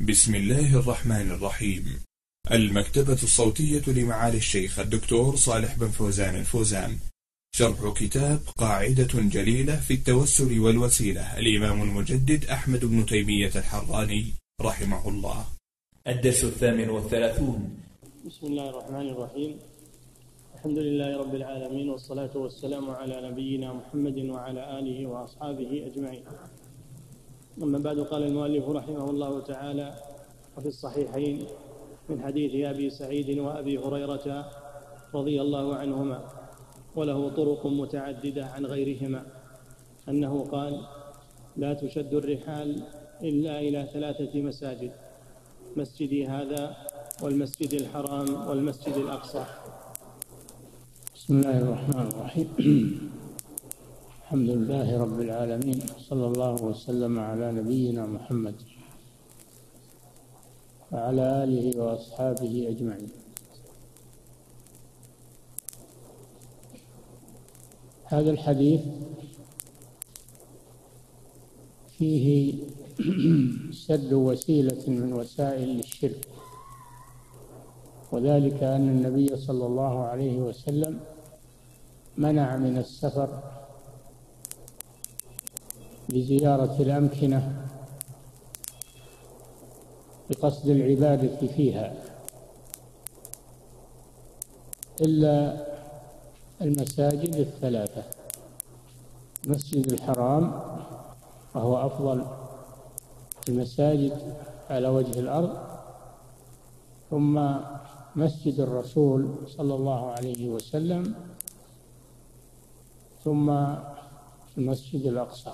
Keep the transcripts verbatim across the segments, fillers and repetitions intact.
بسم الله الرحمن الرحيم. المكتبة الصوتية لمعالي الشيخ الدكتور صالح بن فوزان الفوزان، شرح كتاب قاعدة جليلة في التوسل والوسيلة، الإمام المجدد أحمد بن تيمية الحراني رحمه الله. الدرس الثامن والثلاثون. بسم الله الرحمن الرحيم. الحمد لله رب العالمين، والصلاة والسلام على نبينا محمد وعلى آله وأصحابه أجمعين. أما بعد، قال المؤلف رحمه الله تعالى: وفي الصحيحين من حديث أبي سعيد وأبي هريرة رضي الله عنهما، وله طرق متعددة عن غيرهما، أنه قال: لا تشد الرحال إلا إلى ثلاثة مساجد: مسجدي هذا والمسجد الحرام والمسجد الأقصى. بسم الله الرحمن الرحيم. الحمد لله رب العالمين، صلى الله وسلم على نبينا محمد وعلى آله وأصحابه أجمعين. هذا الحديث فيه سد وسيلة من وسائل الشرك، وذلك أن النبي صلى الله عليه وسلم منع من السفر لزيارة الأمكنة بقصد العبادة فيها إلا المساجد الثلاثة: المسجد الحرام وهو أفضل المساجد على وجه الأرض، ثم مسجد الرسول صلى الله عليه وسلم، ثم المسجد الأقصى.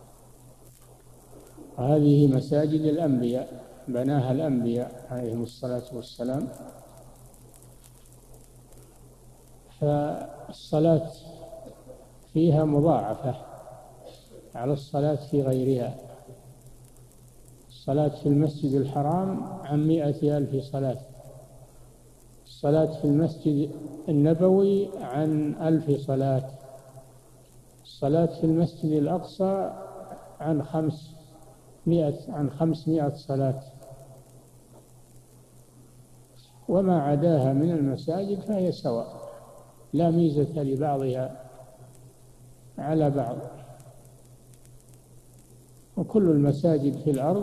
وهذه مساجد الأنبياء، بناها الأنبياء عليهم الصلاة والسلام، فالصلاة فيها مضاعفة على الصلاة في غيرها. الصلاة في المسجد الحرام عن مائة ألف صلاة، الصلاة في المسجد النبوي عن ألف صلاة، الصلاة في المسجد الأقصى عن خمس مئة عن خمسمائة صلاة. وما عداها من المساجد فهي سواء، لا ميزة لبعضها على بعض، وكل المساجد في الأرض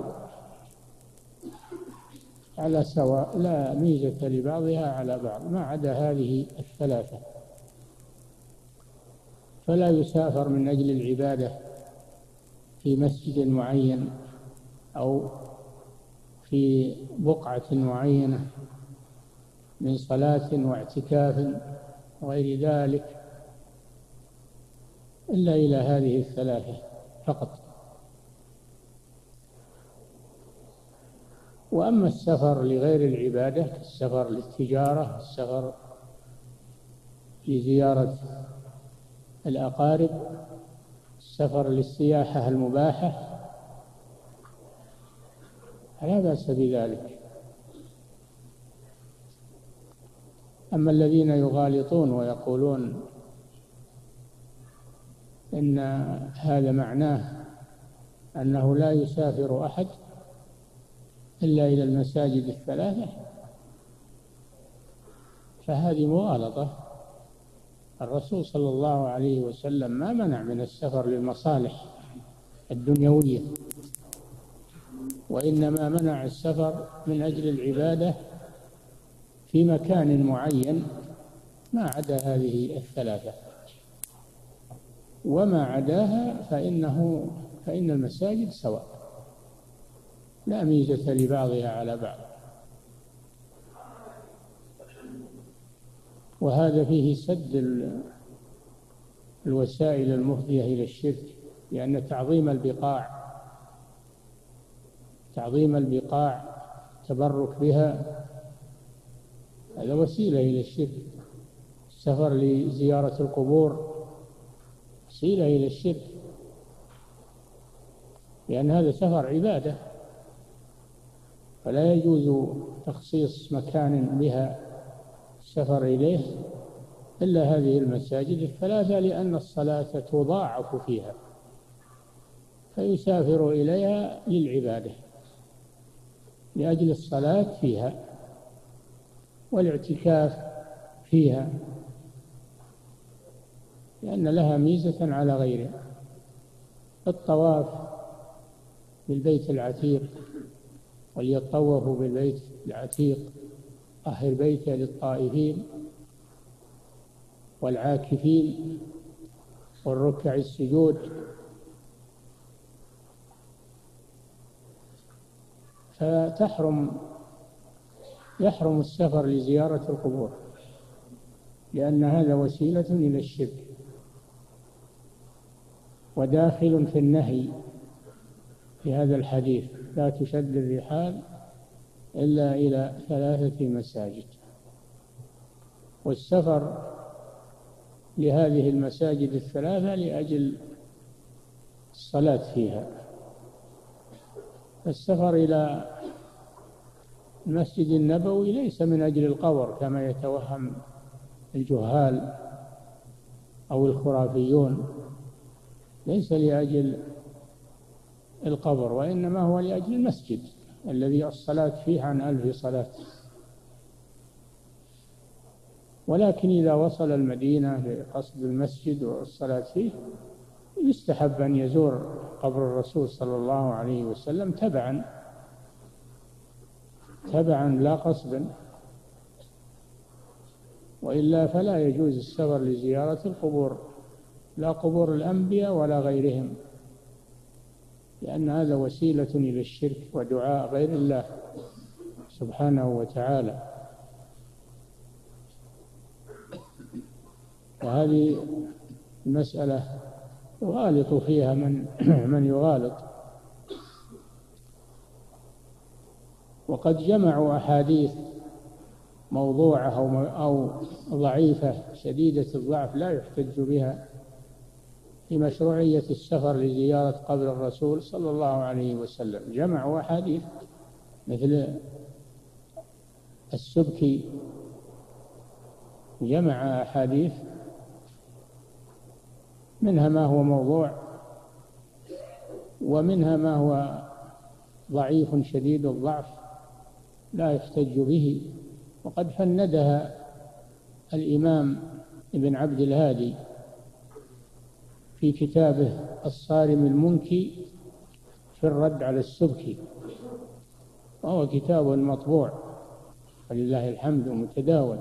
على سواء، لا ميزة لبعضها على بعض، ما عدا هذه الثلاثة. فلا يسافر من أجل العبادة في مسجد معين أو في بقعة معينة من صلاة واعتكاف وغير ذلك إلا إلى هذه الثلاثة فقط. وأما السفر لغير العبادة كالسفر للتجارة، السفر لزيارة الأقارب، السفر للسياحة المباحة، لا بأس بذلك. أما الذين يغالطون ويقولون إن هذا معناه أنه لا يسافر أحد إلا إلى المساجد الثلاثة، فهذه مغالطة. الرسول صلى الله عليه وسلم ما منع من السفر للمصالح الدنيوية، وإنما منع السفر من أجل العبادة في مكان معين ما عدا هذه الثلاثة، وما عداها فإنه فإن المساجد سواء، لا ميزة لبعضها على بعض. وهذا فيه سد الوسائل المفضية إلى الشرك، لأن تعظيم البقاع تعظيم البقاع تبرك بها هذا وسيلة إلى الشرك. السفر لزيارة القبور وسيلة إلى الشرك، لأن هذا سفر عبادة، فلا يجوز تخصيص مكان بها السفر إليه إلا هذه المساجد الثلاثة، لأن الصلاة تضاعف فيها فيسافر إليها للعبادة. لأجل الصلاة فيها والاعتكاف فيها، لأن لها ميزة على غيرها. الطواف بالبيت العتيق، وليطوفوا بالبيت العتيق طهر بيته للطائفين والعاكفين والركع السجود. فتحرم يحرم السفر لزيارة القبور، لأن هذا وسيلة إلى الشرك، وداخل في النهي في هذا الحديث: لا تشد الرحال إلا إلى ثلاثة مساجد. والسفر لهذه المساجد الثلاثة لأجل الصلاة فيها. السفر إلى المسجد النبوي ليس من أجل القبر كما يتوهم الجهال أو الخرافيون، ليس لأجل القبر، وإنما هو لأجل المسجد الذي الصلاة فيه عن ألف صلاة. ولكن إذا وصل المدينة لقصد المسجد والصلاة فيه يستحب أن يزور قبر الرسول صلى الله عليه وسلم تبعا تبعا لا قصدا، وإلا فلا يجوز السفر لزيارة القبور، لا قبور الأنبياء ولا غيرهم، لأن هذا وسيلة إلى الشرك ودعاء غير الله سبحانه وتعالى. وهذه المسألة يغالط فيها من من يغالط. وقد جمعوا أحاديث موضوعة أو ضعيفة شديدة الضعف لا يحتج بها في مشروعية السفر لزيارة قبر الرسول صلى الله عليه وسلم. جمعوا أحاديث مثل السبكي جمع أحاديث منها ما هو موضوع ومنها ما هو ضعيف شديد الضعف لا يحتج به. وقد فندها الإمام ابن عبد الهادي في كتابه الصارم المنكي في الرد على السبكي، وهو كتاب مطبوع ولله الحمد متداول.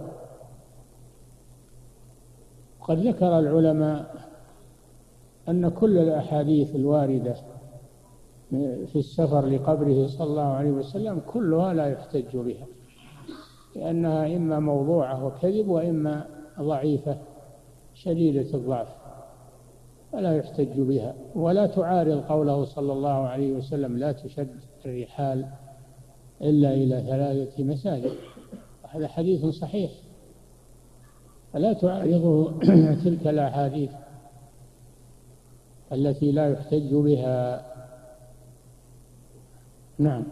قد ذكر العلماء أن كل الأحاديث الواردة في السفر لقبره صلى الله عليه وسلم كلها لا يحتج بها، لأنها إما موضوعة وكذب وإما ضعيفة شديدة الضعف، فلا يحتج بها، ولا تعارض قوله صلى الله عليه وسلم: لا تشد الرحال إلا إلى ثلاثة مساجد. هذا حديث صحيح، فلا تعارضه تلك الأحاديث التي لا يحتج بها. نعم.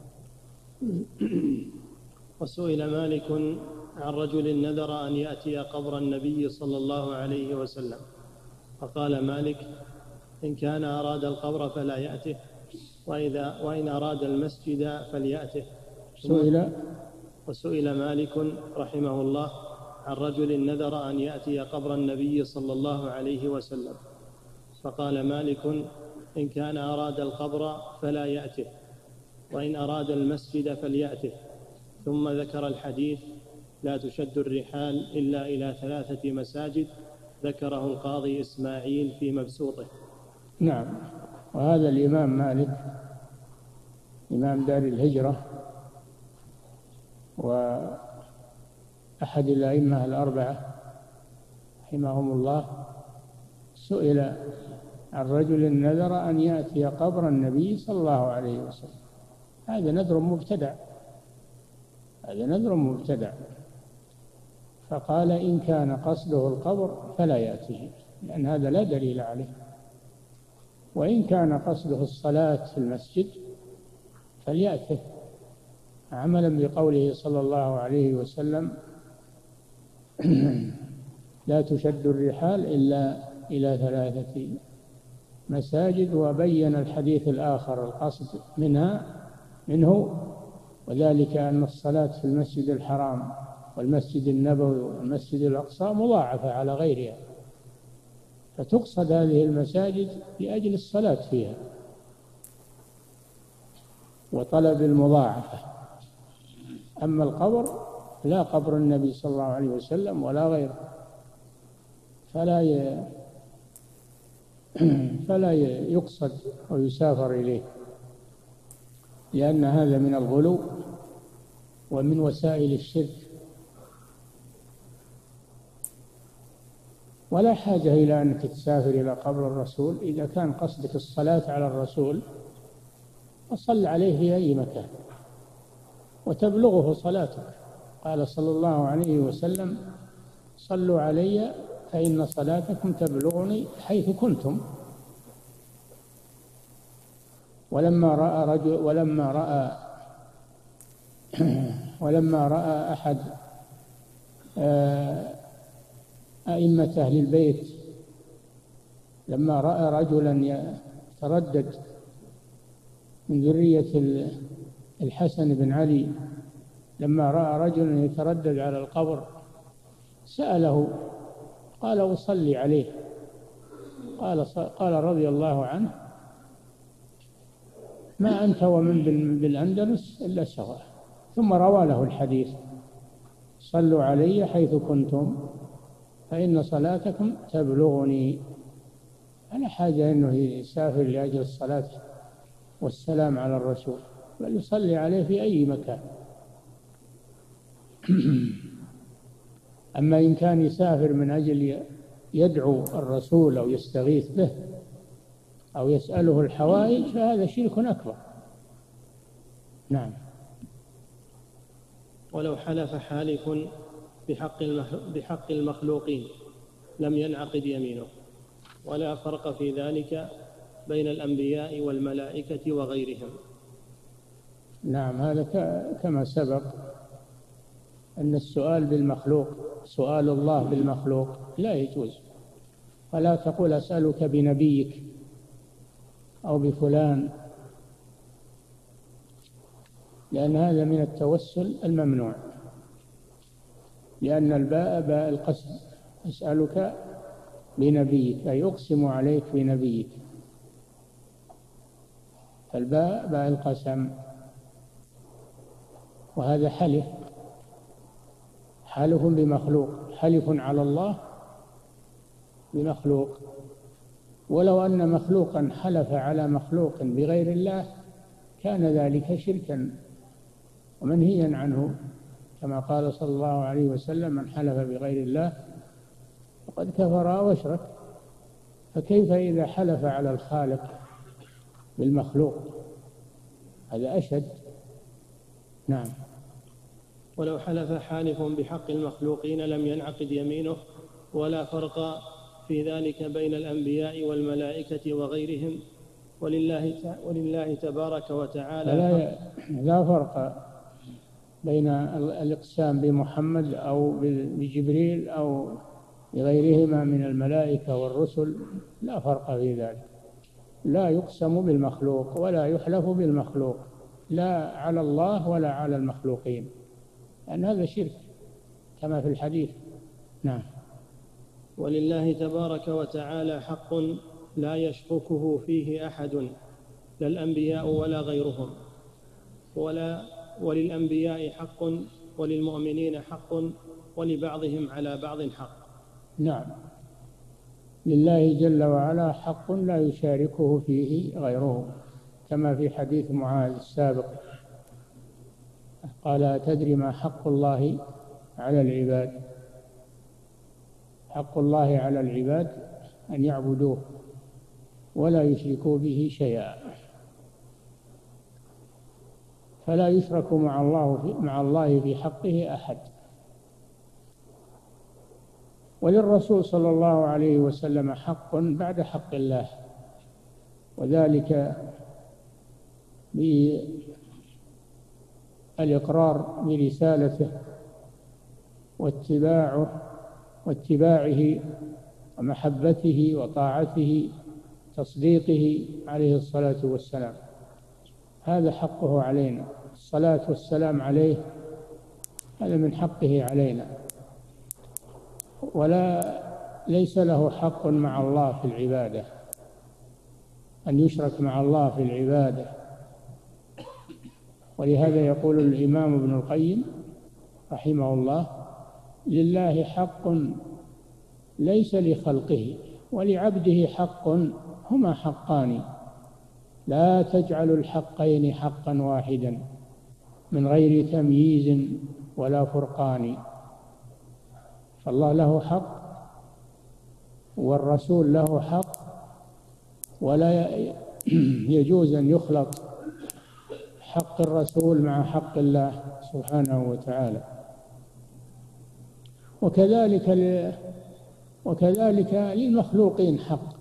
وسئل مالك عن رجل نذر أن يأتي قبر النبي صلى الله عليه وسلم، فقال مالك: إن كان أراد القبر فلا يأته، وإذا وإن أراد المسجد فليأته. سئل وسئل مالك رحمه الله عن رجل نذر أن يأتي قبر النبي صلى الله عليه وسلم، فقال مالك: إن كان أراد القبر فلا يأته، وإن أراد المسجد فليأته. ثم ذكر الحديث: لا تشد الرحال إلا إلى ثلاثة مساجد، ذكره القاضي إسماعيل في مبسوطه. نعم. وهذا الإمام مالك إمام دار الهجرة وأحد الأئمة الأربعة رحمهم الله، سئل عن رجل نذر أن يأتي قبر النبي صلى الله عليه وسلم. هذا نذر مبتدع، هذا نذر مبتدع. فقال: إن كان قصده القبر فلا يأتيه، لأن هذا لا دليل عليه. وإن كان قصده الصلاة في المسجد فليأته، عملا بقوله صلى الله عليه وسلم: لا تشد الرحال إلا إلى ثلاثة مساجد. وبين الحديث الآخر القصد منها منه وذلك أن الصلاة في المسجد الحرام والمسجد النبوي والمسجد الأقصى مضاعفة على غيرها، فتقصد هذه المساجد لأجل الصلاة فيها وطلب المضاعفة. أما القبر لا قبر النبي صلى الله عليه وسلم ولا غيره فلا ي... فلا يقصد ويسافر إليه، لأن هذا من الغلو ومن وسائل الشرك، ولا حاجة إلى أنك تسافر إلى قبر الرسول. إذا كان قصدك الصلاة على الرسول فصل عليه في أي مكان وتبلغه صلاتك. قال صلى الله عليه وسلم: صلوا علي فإن صلاتكم تبلغني حيث كنتم. ولما رأى رجل ولما رأى ولما رأى أحد أئمة أهل البيت، لما رأى رجلا يتردد من ذرية الحسن بن علي، لما رأى رجلا يتردد على القبر سأله، قال: أصلي عليه. قال قال رضي الله عنه: ما أنت ومن بالأندلس إلا سواء. ثم روى له الحديث: صلوا علي حيث كنتم فإن صلاتكم تبلغني. أنا حاجة أنه يسافر لأجل الصلاة والسلام على الرسول، بل يصلي عليه في أي مكان. أما إن كان يسافر من أجل يدعو الرسول أو يستغيث به أو يسأله الحوائج فهذا شرك أكبر. نعم. ولو حلف حالف بحق بحق المخلوقين لم ينعقد يمينه، ولا فرق في ذلك بين الأنبياء والملائكة وغيرهم. نعم، هذا كما سبق أن السؤال بالمخلوق، سؤال الله بالمخلوق لا يجوز. فلا تقول أسألك بنبيك أو بفلان، لأن هذا من التوسل الممنوع، لأن الباء باء القسم. أسألك بنبيك أي أقسم عليك بنبيك، فالباء باء القسم، وهذا حلف حلف بمخلوق، حلف على الله بمخلوق. ولو أن مخلوقا حلف على مخلوق بغير الله كان ذلك شركا ومنهيا عنه، كما قال صلى الله عليه وسلم: من حلف بغير الله فقد كفر واشرك. فكيف إذا حلف على الخالق بالمخلوق؟ هذا أشد. نعم. ولو حلف حالف بحق المخلوقين لم ينعقد يمينه، ولا فرق في ذلك بين الأنبياء والملائكة وغيرهم، ولله ولله تبارك وتعالى لا, لا فرق بين الإقسام بمحمد أو بجبريل أو بغيرهما من الملائكة والرسل، لا فرق في ذلك. لا يقسم بالمخلوق ولا يحلف بالمخلوق، لا على الله ولا على المخلوقين، لأن هذا شرك كما في الحديث. نعم. ولله تبارك وتعالى حق لا يشركه فيه أحد، لا الأنبياء ولا غيرهم، ولا وللأنبياء حق وللمؤمنين حق ولبعضهم على بعض حق. نعم، لله جل وعلا حق لا يشاركه فيه غيره، كما في حديث معاذ السابق قال: أتدري ما حق الله على العباد؟ حق الله على العباد أن يعبدوه ولا يشركوا به شيئا، فلا يشرك مع الله في مع الله في حقه أحد. وللرسول صلى الله عليه وسلم حق بعد حق الله، وذلك بالإقرار برسالته واتباعه واتباعه ومحبته وطاعته، تصديقه عليه الصلاة والسلام، هذا حقه علينا. الصلاة والسلام عليه هذا من حقه علينا، ولا ليس له حق مع الله في العبادة أن يشرك مع الله في العبادة. ولهذا يقول الإمام ابن القيم رحمه الله: لله حق ليس لخلقه ولعبده حق هما حقان، لا تجعل الحقين حقا واحدا من غير تمييز ولا فرقان. فالله له حق والرسول له حق، ولا يجوز أن يخلط حق الرسول مع حق الله سبحانه وتعالى. وكذلك وكذلك للمخلوقين حق،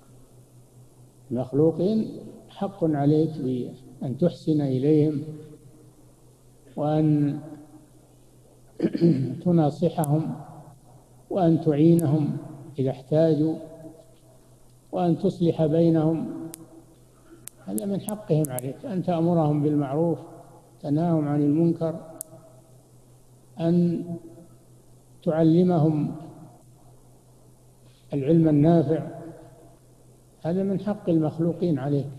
المخلوقين حق عليك بأن تحسن إليهم وأن تناصحهم وأن تعينهم إذا احتاجوا وأن تصلح بينهم، هذا من حقهم عليك. أن تأمرهم بالمعروف، تنهاهم عن المنكر، أن تعلمهم العلم النافع، هذا من حق المخلوقين عليك.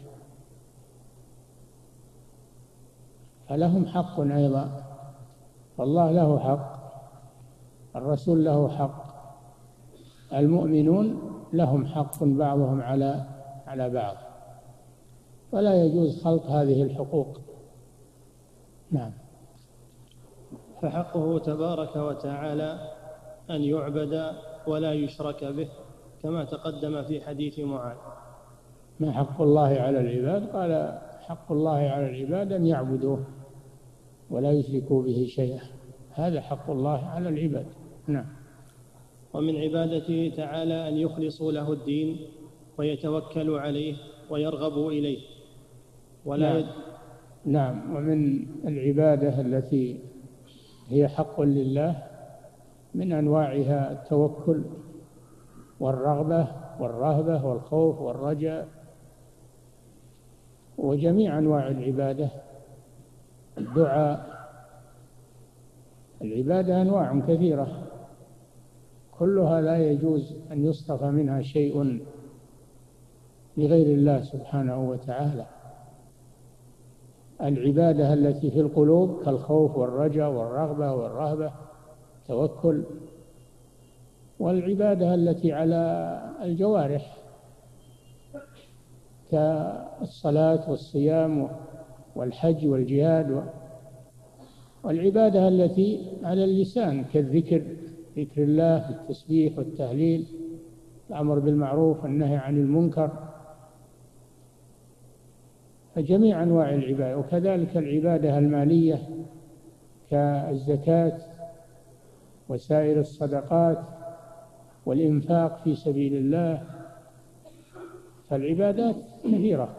فلهم حق أيضا، فالله له حق، الرسول له حق، المؤمنون لهم حق بعضهم على على بعض، ولا يجوز خلط هذه الحقوق. نعم. فحقه تبارك وتعالى أن يعبد ولا يشرك به، كما تقدم في حديث معاذ. ما حق الله على العباد؟ قال: حق الله على العباد أن يعبدوه ولا يشركوا به شيئا، هذا حق الله على العباد. نعم. ومن عبادته تعالى أن يخلصوا له الدين ويتوكلوا عليه ويرغبوا إليه ولا نعم. يد... نعم. ومن العبادة التي هي حق لله من أنواعها التوكل والرغبة والرهبة والخوف والرجاء، وجميع أنواع العبادة. الدعاء، العبادة أنواع كثيرة كلها لا يجوز أن يصرف منها شيء لغير الله سبحانه وتعالى. العبادة التي في القلوب كالخوف والرجاء والرغبة والرهبة توكل، والعبادة التي على الجوارح كالصلاة والصيام والحج والجهاد، والعبادة التي على اللسان كالذكر، ذكر الله، التسبيح والتهليل، الأمر بالمعروف والنهي عن المنكر، فجميع أنواع العبادة. وكذلك العبادة المالية كالزكاة وسائر الصدقات والإنفاق في سبيل الله، فالعبادات كثيرة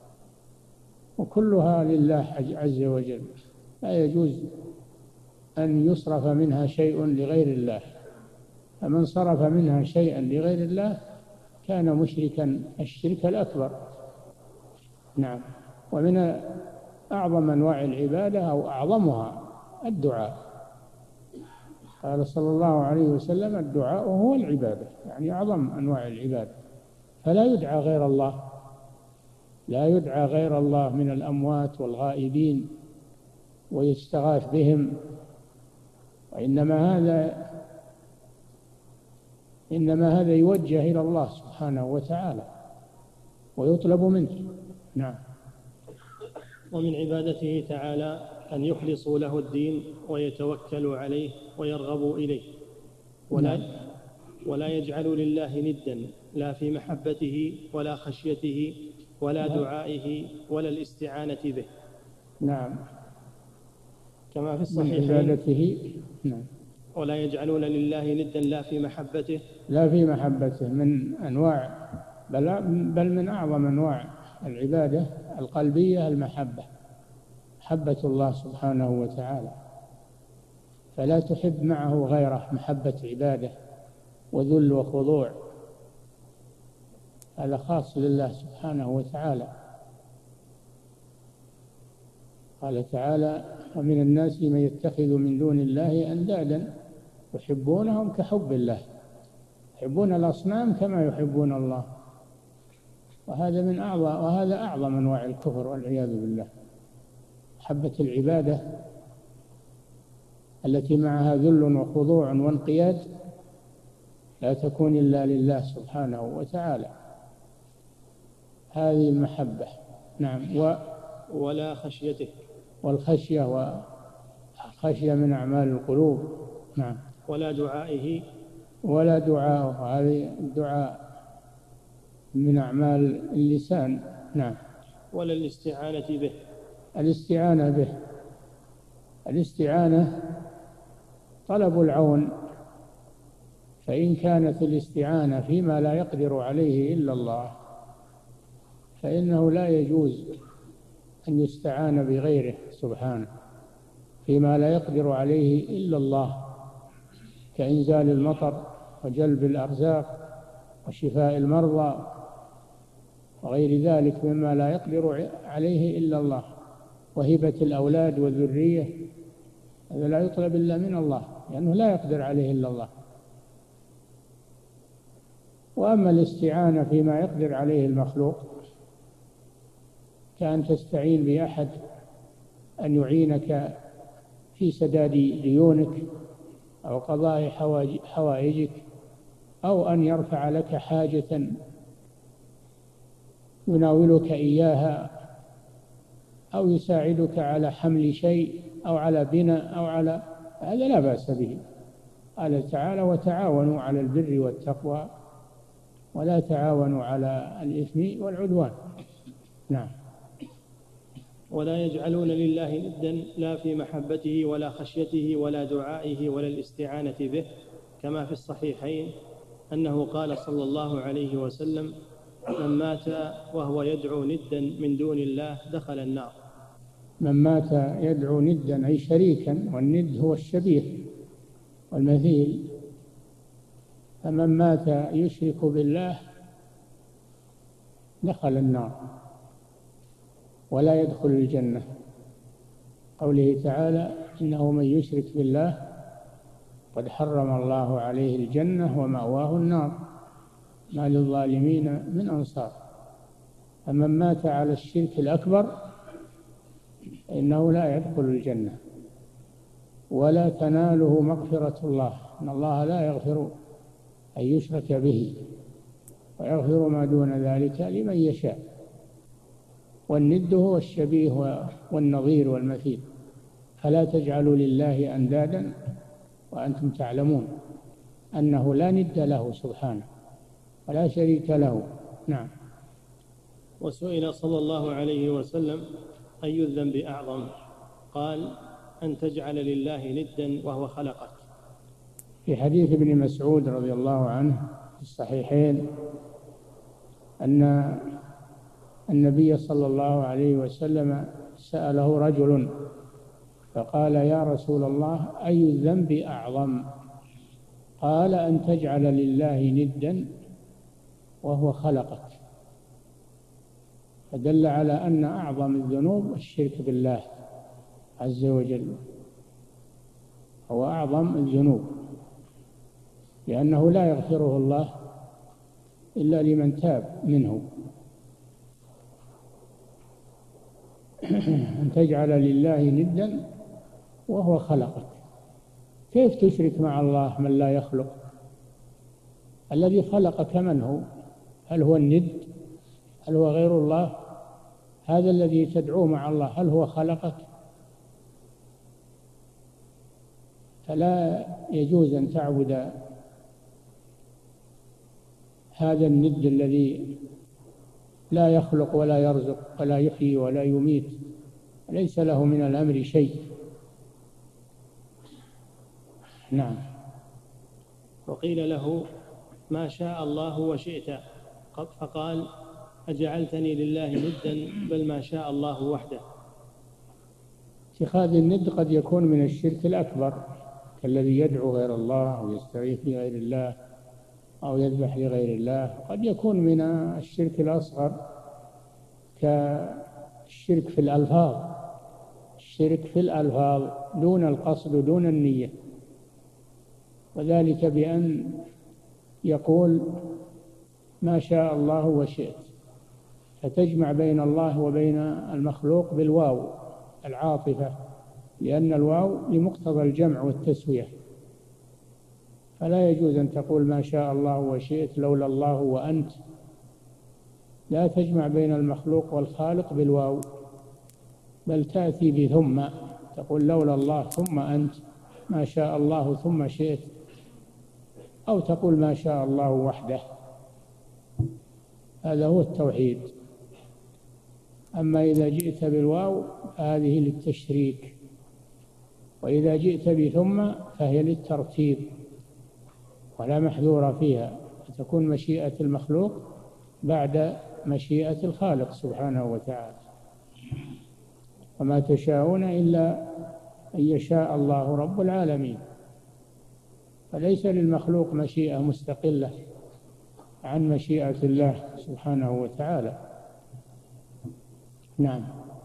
وكلها لله عز وجل، لا يجوز أن يصرف منها شيء لغير الله، فمن صرف منها شيئا لغير الله كان مشركا الشرك الأكبر. نعم. ومن أعظم أنواع العبادة أو أعظمها الدعاء، قال صلى الله عليه وسلم: الدعاء هو العبادة، يعني أعظم أنواع العبادة. فلا يدعى غير الله، لا يدعى غير الله من الأموات والغائبين ويستغاث بهم، وإنما هذا إنما هذا يوجه إلى الله سبحانه وتعالى ويطلب منه. نعم. ومن عبادته تعالى أن يخلصوا له الدين ويتوكلوا عليه ويرغبوا إليه، ولا نعم. ولا يجعلوا لله ندا، لا في محبته ولا خشيته ولا دعائه ولا الاستعانة به. نعم. كما في من الصحيحين: عبادته. نعم. ولا يجعلون لله ندا لا في محبته لا في محبته، من أنواع بل, بل من أعظم أنواع العبادة القلبية المحبة، محبة الله سبحانه وتعالى، فلا تحب معه غيره، محبة عبادة وذل وخضوع، هذا خاص لله سبحانه وتعالى. قال تعالى: ومن الناس من يتخذ من دون الله أندادا يحبونهم كحب الله، يحبون الأصنام كما يحبون الله. وهذا من أعظم وهذا أعظم أنواع الكفر والعياذ بالله. محبة العبادة التي معها ذل وخضوع وانقياد لا تكون إلا لله سبحانه وتعالى، هذه المحبة. نعم. و ولا خشيته، والخشية وخشية من أعمال القلوب. نعم. ولا دعائه، ولا دعاء، هذه الدعاء من أعمال اللسان. نعم. ولا الاستعانة به، الاستعانة به، الاستعانة طلب العون، فإن كانت الاستعانة فيما لا يقدر عليه إلا الله فإنه لا يجوز أن يستعان بغيره سبحانه فيما لا يقدر عليه إلا الله، كإنزال المطر وجلب الأرزاق وشفاء المرضى وغير ذلك مما لا يقدر عليه إلا الله، وهبة الأولاد والذرية، هذا لا يطلب إلا من الله لأنه لا يقدر عليه إلا الله. وأما الاستعانة فيما يقدر عليه المخلوق كأن تستعين بأحد أن يعينك في سداد ديونك أو قضاء حوائجك أو أن يرفع لك حاجة يناولك إياها أو يساعدك على حمل شيء أو على بناء أو على هذا لا بأس به. قال تعالى: وتعاونوا على البر والتقوى ولا تعاونوا على الإثم والعدوان. نعم. ولا يجعلون لله ندا لا في محبته ولا خشيته ولا دعائه ولا الاستعانة به، كما في الصحيحين أنه قال صلى الله عليه وسلم: من مات وهو يدعو ندا من دون الله دخل النار. من مات يدعو ندا أي شريكا، والند هو الشبيه والمثيل، فمن مات يشرك بالله دخل النار ولا يدخل الجنة. قوله تعالى: إنه من يشرك بالله قد حرم الله عليه الجنة ومأواه النار ما للظالمين من أنصار. فمن مات على الشرك الأكبر إنه لا يدخل الجنة ولا تناله مغفرة الله، إن الله لا يغفر أن يشرك به ويغفر ما دون ذلك لمن يشاء. والند هو الشبيه والنظير والمثيل، فلا تجعلوا لله أندادا وأنتم تعلمون أنه لا ند له سبحانه ولا شريك له. نعم. وسئل صلى الله عليه وسلم: أي الذنب أعظم؟ قال: أن تجعل لله ندا وهو خلقك. في حديث ابن مسعود رضي الله عنه في الصحيحين أن النبي صلى الله عليه وسلم سأله رجل فقال: يا رسول الله، أي الذنب أعظم؟ قال: أن تجعل لله ندا وهو خلقك. فدل على أن أعظم الذنوب الشرك بالله عز وجل، هو أعظم الذنوب، لأنه لا يغفره الله إلا لمن تاب منه. أن تجعل لله ندا وهو خلقك، كيف تشرك مع الله من لا يخلق؟ الذي خلقك من هو؟ هل هو الند؟ هل هو غير الله؟ هذا الذي تدعوه مع الله هل هو خلقك؟ فلا يجوز أن تعبد هذا الند الذي لا يخلق ولا يرزق ولا يحيي ولا يميت، ليس له من الأمر شيء. نعم. وقيل له: ما شاء الله وشئت، فقال: أجعلتني لله ندا بل ما شاء الله وحده. اتخاذ الند قد يكون من الشرك الأكبر كالذي يدعو غير الله أو يستغيث بغير الله أو يذبح لغير الله، قد يكون من الشرك الأصغر كالشرك في الألفاظ الشرك في الألفاظ دون القصد دون النية، وذلك بأن يقول ما شاء الله وشئت، فتجمع بين الله وبين المخلوق بالواو العاطفة، لأن الواو لمقتضى الجمع والتسوية، فلا يجوز أن تقول ما شاء الله وشئت لولا الله وأنت، لا تجمع بين المخلوق والخالق بالواو، بل تأتي بثم، تقول لولا الله ثم أنت، ما شاء الله ثم شئت، أو تقول ما شاء الله وحده. هذا هو التوحيد. أما إذا جئت بالواو فهذه للتشريك، وإذا جئت بثم فهي للترتيب ولا محذور فيها، فتكون مشيئة المخلوق بعد مشيئة الخالق سبحانه وتعالى. وما تشاءون إلا أن يشاء الله رب العالمين، فليس للمخلوق مشيئة مستقلة عن مشيئة الله سبحانه وتعالى. نعم.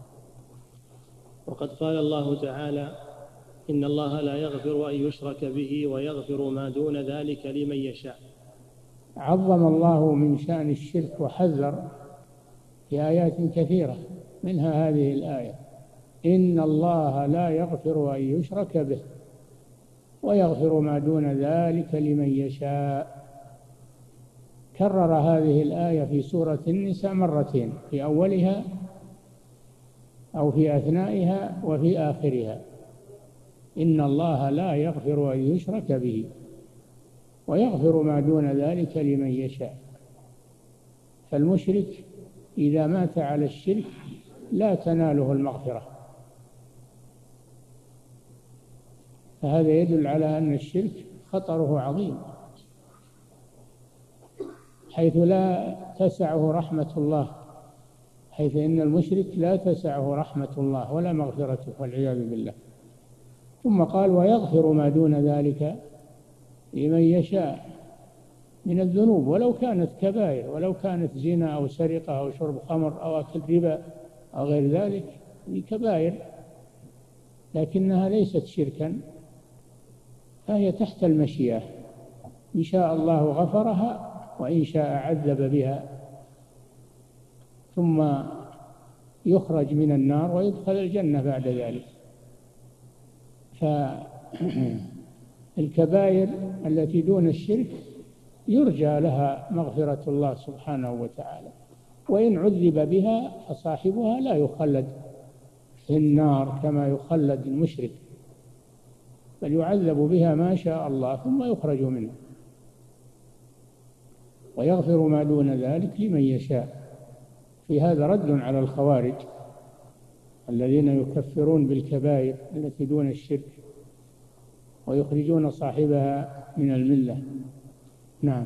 وقد قال الله تعالى إن الله لا يغفر أن يشرك به ويغفر ما دون ذلك لمن يشاء. عظم الله من شأن الشرك وحذر في آيات كثيرة، منها هذه الآية إن الله لا يغفر أن يشرك به ويغفر ما دون ذلك لمن يشاء. كرر هذه الآية في سورة النساء مرتين، في أولها أو في أثنائها وفي آخرها، إن الله لا يغفر أن يشرك به ويغفر ما دون ذلك لمن يشاء. فالمشرك إذا مات على الشرك لا تناله المغفرة، فهذا يدل على أن الشرك خطره عظيم، حيث لا تسعه رحمة الله، حيث إن المشرك لا تسعه رحمة الله ولا مغفرته والعياذ بالله. ثم قال ويغفر ما دون ذلك لمن يشاء من الذنوب، ولو كانت كبائر، ولو كانت زنا أو سرقة أو شرب خمر أو أكل ربا أو غير ذلك، كبائر لكنها ليست شركا، فهي تحت المشيئة، إن شاء الله غفرها وإن شاء عذب بها، ثم يخرج من النار ويدخل الجنة بعد ذلك. فالكبائر التي دون الشرك يرجى لها مغفرة الله سبحانه وتعالى، وإن عذب بها فصاحبها لا يخلد في النار كما يخلد المشرك، بل يعذب بها ما شاء الله ثم يخرج منها. ويغفر ما دون ذلك لمن يشاء. في هذا رد على الخوارج الذين يكفرون بالكبائر التي دون الشرك ويخرجون صاحبها من الملة. نعم.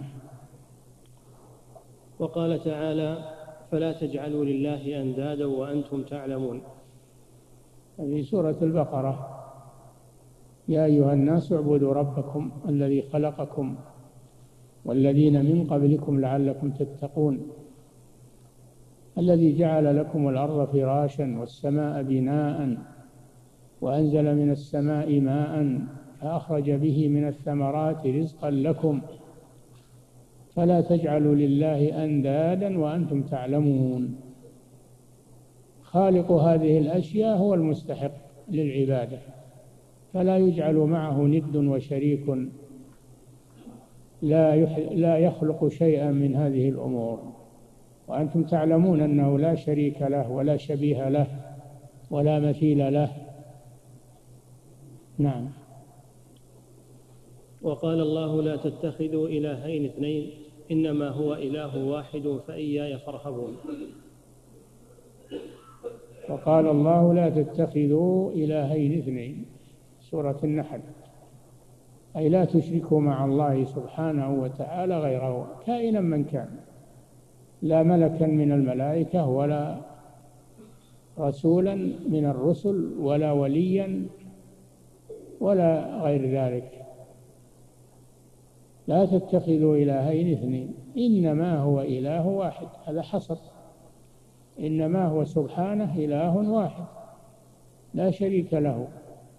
وقال تعالى فلا تجعلوا لله أندادا وأنتم تعلمون. في سورة البقرة يا أيها الناس اعبدوا ربكم الذي خلقكم والذين من قبلكم لعلكم تتقون الذي جعل لكم الأرض فراشا والسماء بناء وأنزل من السماء ماء فأخرج به من الثمرات رزقا لكم فلا تجعلوا لله أندادا وأنتم تعلمون. خالق هذه الأشياء هو المستحق للعبادة، فلا يجعل معه ند وشريك لا لا يخلق شيئا من هذه الأمور، وأنتم تعلمون أنه لا شريك له ولا شبيه له ولا مثيل له. نعم. وقال الله لا تتخذوا إلهين اثنين إنما هو إله واحد فإياي فارهبون. وقال الله لا تتخذوا إلهين اثنين، سورة النحل، أي لا تشركوا مع الله سبحانه وتعالى غيره كائنا من كان، لا ملكا من الملائكة ولا رسولا من الرسل ولا وليا ولا غير ذلك. لا تتخذوا إلهين اثنين إنما هو إله واحد، هذا حصر، إنما هو سبحانه إله واحد لا شريك له.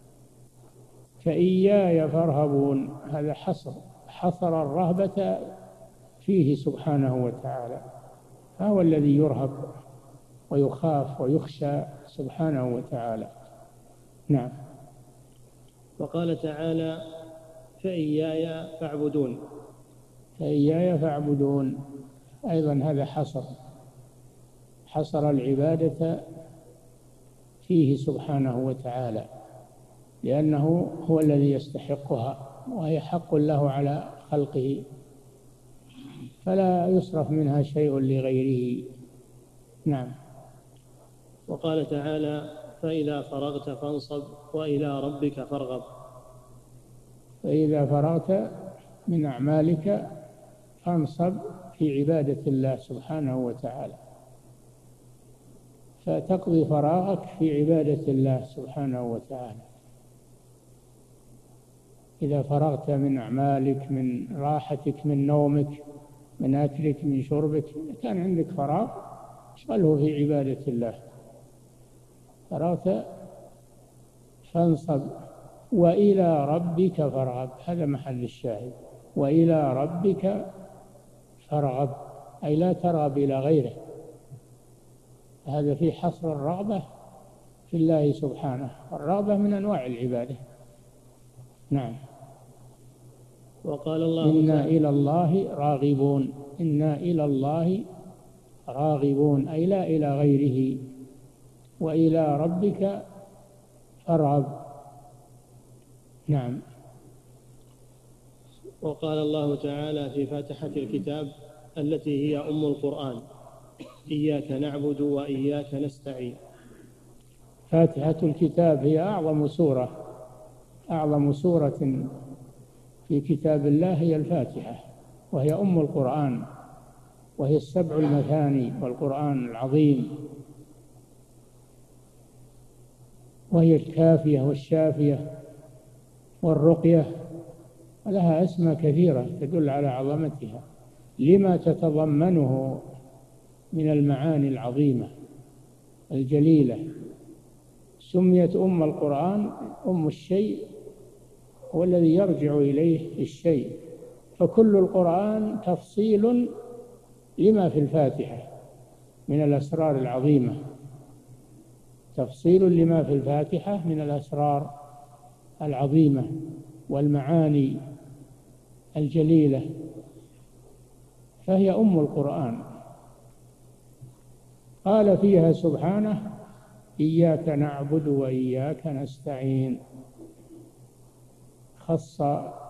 فإياي فارهبون، هذا حصر حصر الرهبة فيه سبحانه وتعالى، فهو الذي يرهب ويخاف ويخشى سبحانه وتعالى. نعم. وقال تعالى: فإياي فاعبدون. فإياي فاعبدون أيضا هذا حصر حصر العبادة فيه سبحانه وتعالى، لأنه هو الذي يستحقها وهي حق له على خلقه، فلا يصرف منها شيء لغيره. نعم. وقال تعالى: فإذا فرغت فانصب وإلى ربك فارغب. فإذا فرغت من أعمالك فانصب في عبادة الله سبحانه وتعالى، فتقضي فراغك في عبادة الله سبحانه وتعالى. إذا فرغت من أعمالك، من راحتك، من نومك، من أكلك، من شربك، كان عندك فراغ اشغله في عبادة الله. فرغت فانصب وإلى ربك فارغب، هذا محل الشاهد. وإلى ربك فارغب أي لا ترغب إلى غيره. هذا في حصر الرغبة في الله سبحانه، الرغبة من أنواع العبادة. نعم. وقال الله: إنا إلى الله راغبون. إنا إلى الله راغبون أي لا إلى غيره. وإلى ربك فارغب. نعم. وقال الله تعالى في فاتحة الكتاب التي هي أم القرآن: إياك نعبد وإياك نستعين. فاتحة الكتاب هي أعظم سورة أعظم سورة في كتاب الله هي الفاتحة، وهي أم القرآن، وهي السبع المثاني والقرآن العظيم، وهي الكافية والشافية والرقية، لها أسماء كثيرة تدل على عظمتها لما تتضمنه من المعاني العظيمة الجليلة. سميت أم القرآن، أم الشيء هو الذي يرجع إليه الشيء، فكل القرآن تفصيل لما في الفاتحة من الأسرار العظيمة، تفصيل لما في الفاتحة من الأسرار العظيمة والمعاني الجليلة، فهي أم القرآن. قال فيها سبحانه: إياك نعبد وإياك نستعين. خص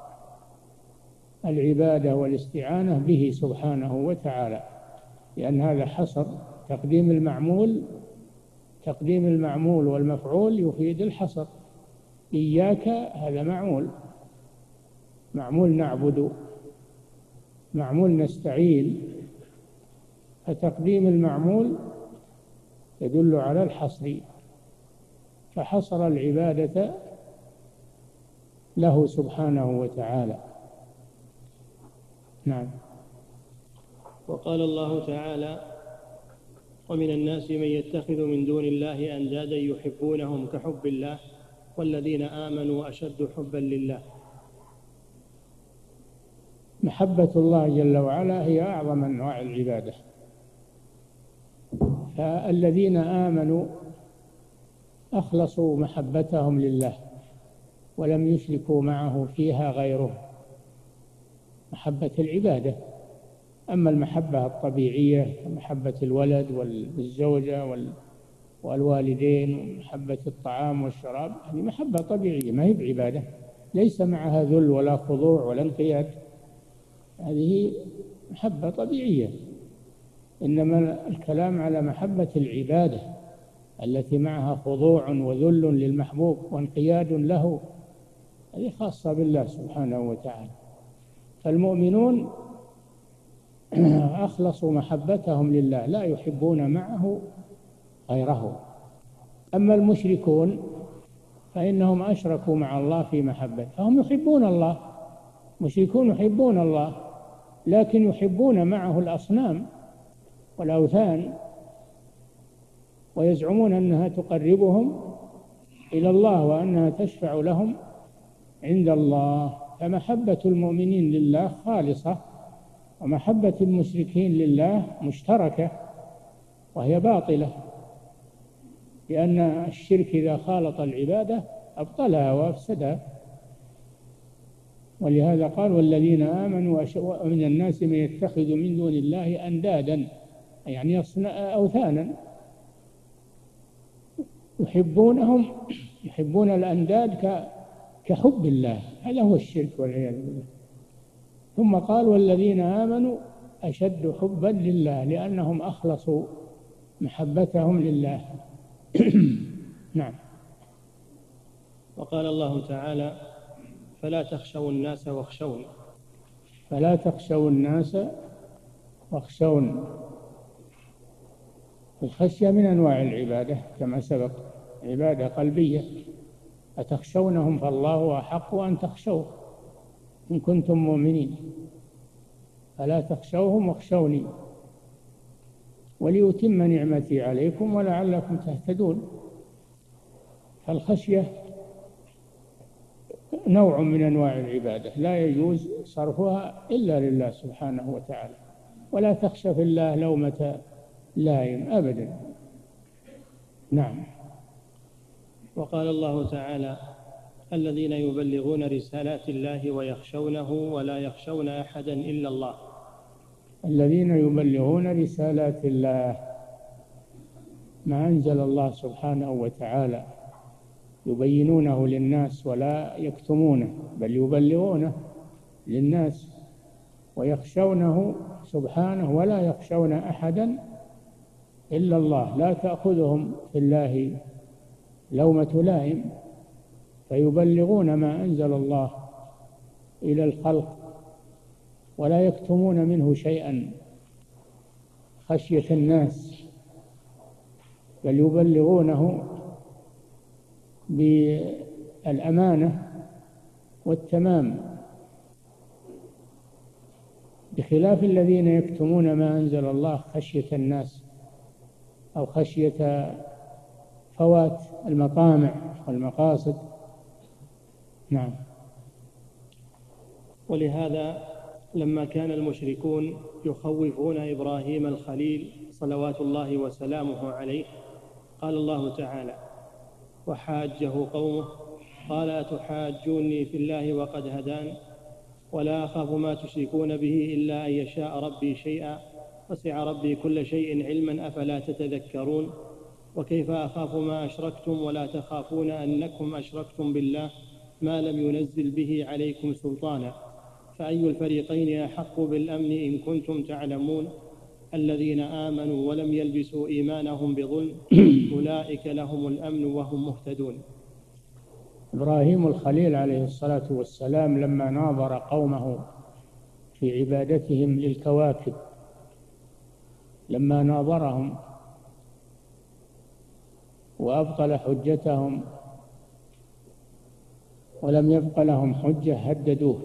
العبادة والاستعانة به سبحانه وتعالى، لأن هذا حصر تقديم المعمول تقديم المعمول والمفعول يفيد الحصر. إياك هذا معمول معمول نعبد، معمول نستعين، فتقديم المعمول يدل على الحصر، فحصر العبادة له سبحانه وتعالى. نعم. وقال الله تعالى: ومن الناس من يتخذ من دون الله أندادا يحبونهم كحب الله والذين آمنوا أشد حبا لله. محبة الله جل وعلا هي أعظم أنواع العبادة، فالذين آمنوا أخلصوا محبتهم لله ولم يشركوا معه فيها غيره، محبة العبادة. أما المحبة الطبيعية كمحبة الولد والزوجة والوالدين ومحبة الطعام والشراب، هذه محبة طبيعية ما هي بعبادة، ليس معها ذل ولا خضوع ولا انقياد، هذه محبة طبيعية. إنما الكلام على محبة العبادة التي معها خضوع وذل للمحبوب وانقياد له، هذه خاصة بالله سبحانه وتعالى. فالمؤمنون أخلصوا محبتهم لله لا يحبون معه غيره. أما المشركون فإنهم أشركوا مع الله في محبة، فهم يحبون الله، مشركون يحبون الله لكن يحبون معه الأصنام والأوثان، ويزعمون أنها تقربهم إلى الله وأنها تشفع لهم عند الله. فمحبة المؤمنين لله خالصة، ومحبة المشركين لله مشتركة وهي باطلة، لأن الشرك إذا خالط العبادة أبطلها وأفسدها. ولهذا قال والذين آمنوا ومن الناس من يتخذ من دون الله أندادا، يعني يصنع أوثانا يحبونهم، يحبون الأنداد كحب الله، هذا هو الشرك والعياذ بالله. ثم قال والذين آمنوا أشد حبا لله، لأنهم أخلصوا محبتهم لله. نعم. وقال الله تعالى فلا تخشوا الناس واخشون. فلا تخشوا الناس واخشون. الخشية من أنواع العبادة كما سبق، عبادة قلبية. أتخشونهم فالله أحق أن تخشوه إن كنتم مؤمنين. فلا تخشوهم واخشوني وليتم نعمتي عليكم ولعلكم تهتدون. فالخشية نوع من أنواع العبادة لا يجوز صرفها إلا لله سبحانه وتعالى، ولا تخشى في الله لومة لائم أبدا. نعم. وقال الله تعالى الذين يبلغون رسالات الله ويخشونه ولا يخشون أحدا إلا الله. الذين يبلغون رسالات الله، ما أنزل الله سبحانه وتعالى، يبينونه للناس ولا يكتمونه، بل يبلغونه للناس. ويخشونه سبحانه ولا يخشون أحدا إلا الله، لا تأخذهم في الله لومة لائم، فيبلغون ما أنزل الله إلى الخلق ولا يكتمون منه شيئا خشية الناس، بل يبلغونه بالأمانة والتمام، بخلاف الذين يكتمون ما أنزل الله خشية الناس أو خشية فوات المطامع والمقاصد. نعم. ولهذا لما كان المشركون يخوفون إبراهيم الخليل صلوات الله وسلامه عليه، قال الله تعالى وحاجه قومه قال أتحاجوني في الله وقد هدان ولا أخاف ما تشركون به إلا أن يشاء ربي شيئا وسع ربي كل شيء علما أفلا تتذكرون. وكيف أخاف ما أشركتم ولا تخافون أنكم أشركتم بالله ما لم ينزل به عليكم سلطانا فأي الفريقين أحق بالأمن إن كنتم تعلمون. الذين آمنوا ولم يلبسوا إيمانهم بظلم أولئك لهم الأمن وهم مهتدون. إبراهيم الخليل عليه الصلاة والسلام لما ناظر قومه في عبادتهم للكواكب، لما ناظرهم وأبطل حجتهم ولم يبق لهم حجة هددوه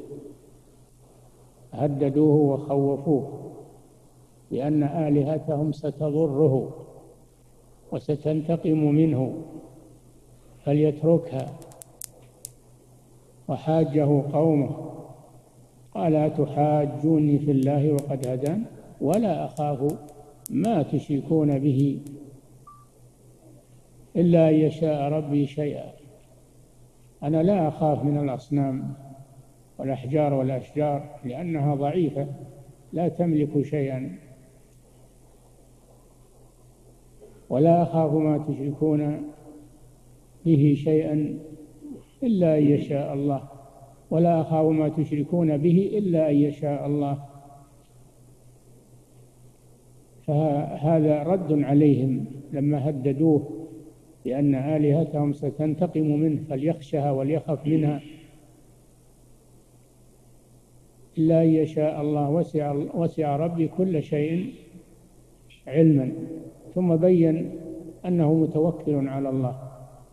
هددوه وخوفوه بأن آلهتهم ستضره وستنتقم منه فليتركها. وحاجه قومه قال أتحاجوني في الله وقد هدان ولا أخاف ما تشركون به إلا أن يشاء ربي شيئا. أنا لا أخاف من الأصنام والأحجار والأشجار لأنها ضعيفة لا تملك شيئا، ولا أخاف ما تشركون به شيئا إلا أن يشاء الله، ولا أخاف ما تشركون به إلا أن يشاء الله. فهذا رد عليهم لما هددوه بأن آلهتهم ستنتقم منه فليخشها وليخف منها إلا أن يشاء الله وسع, وسع ربي كل شيء علما. ثم بين أنه متوكل على الله،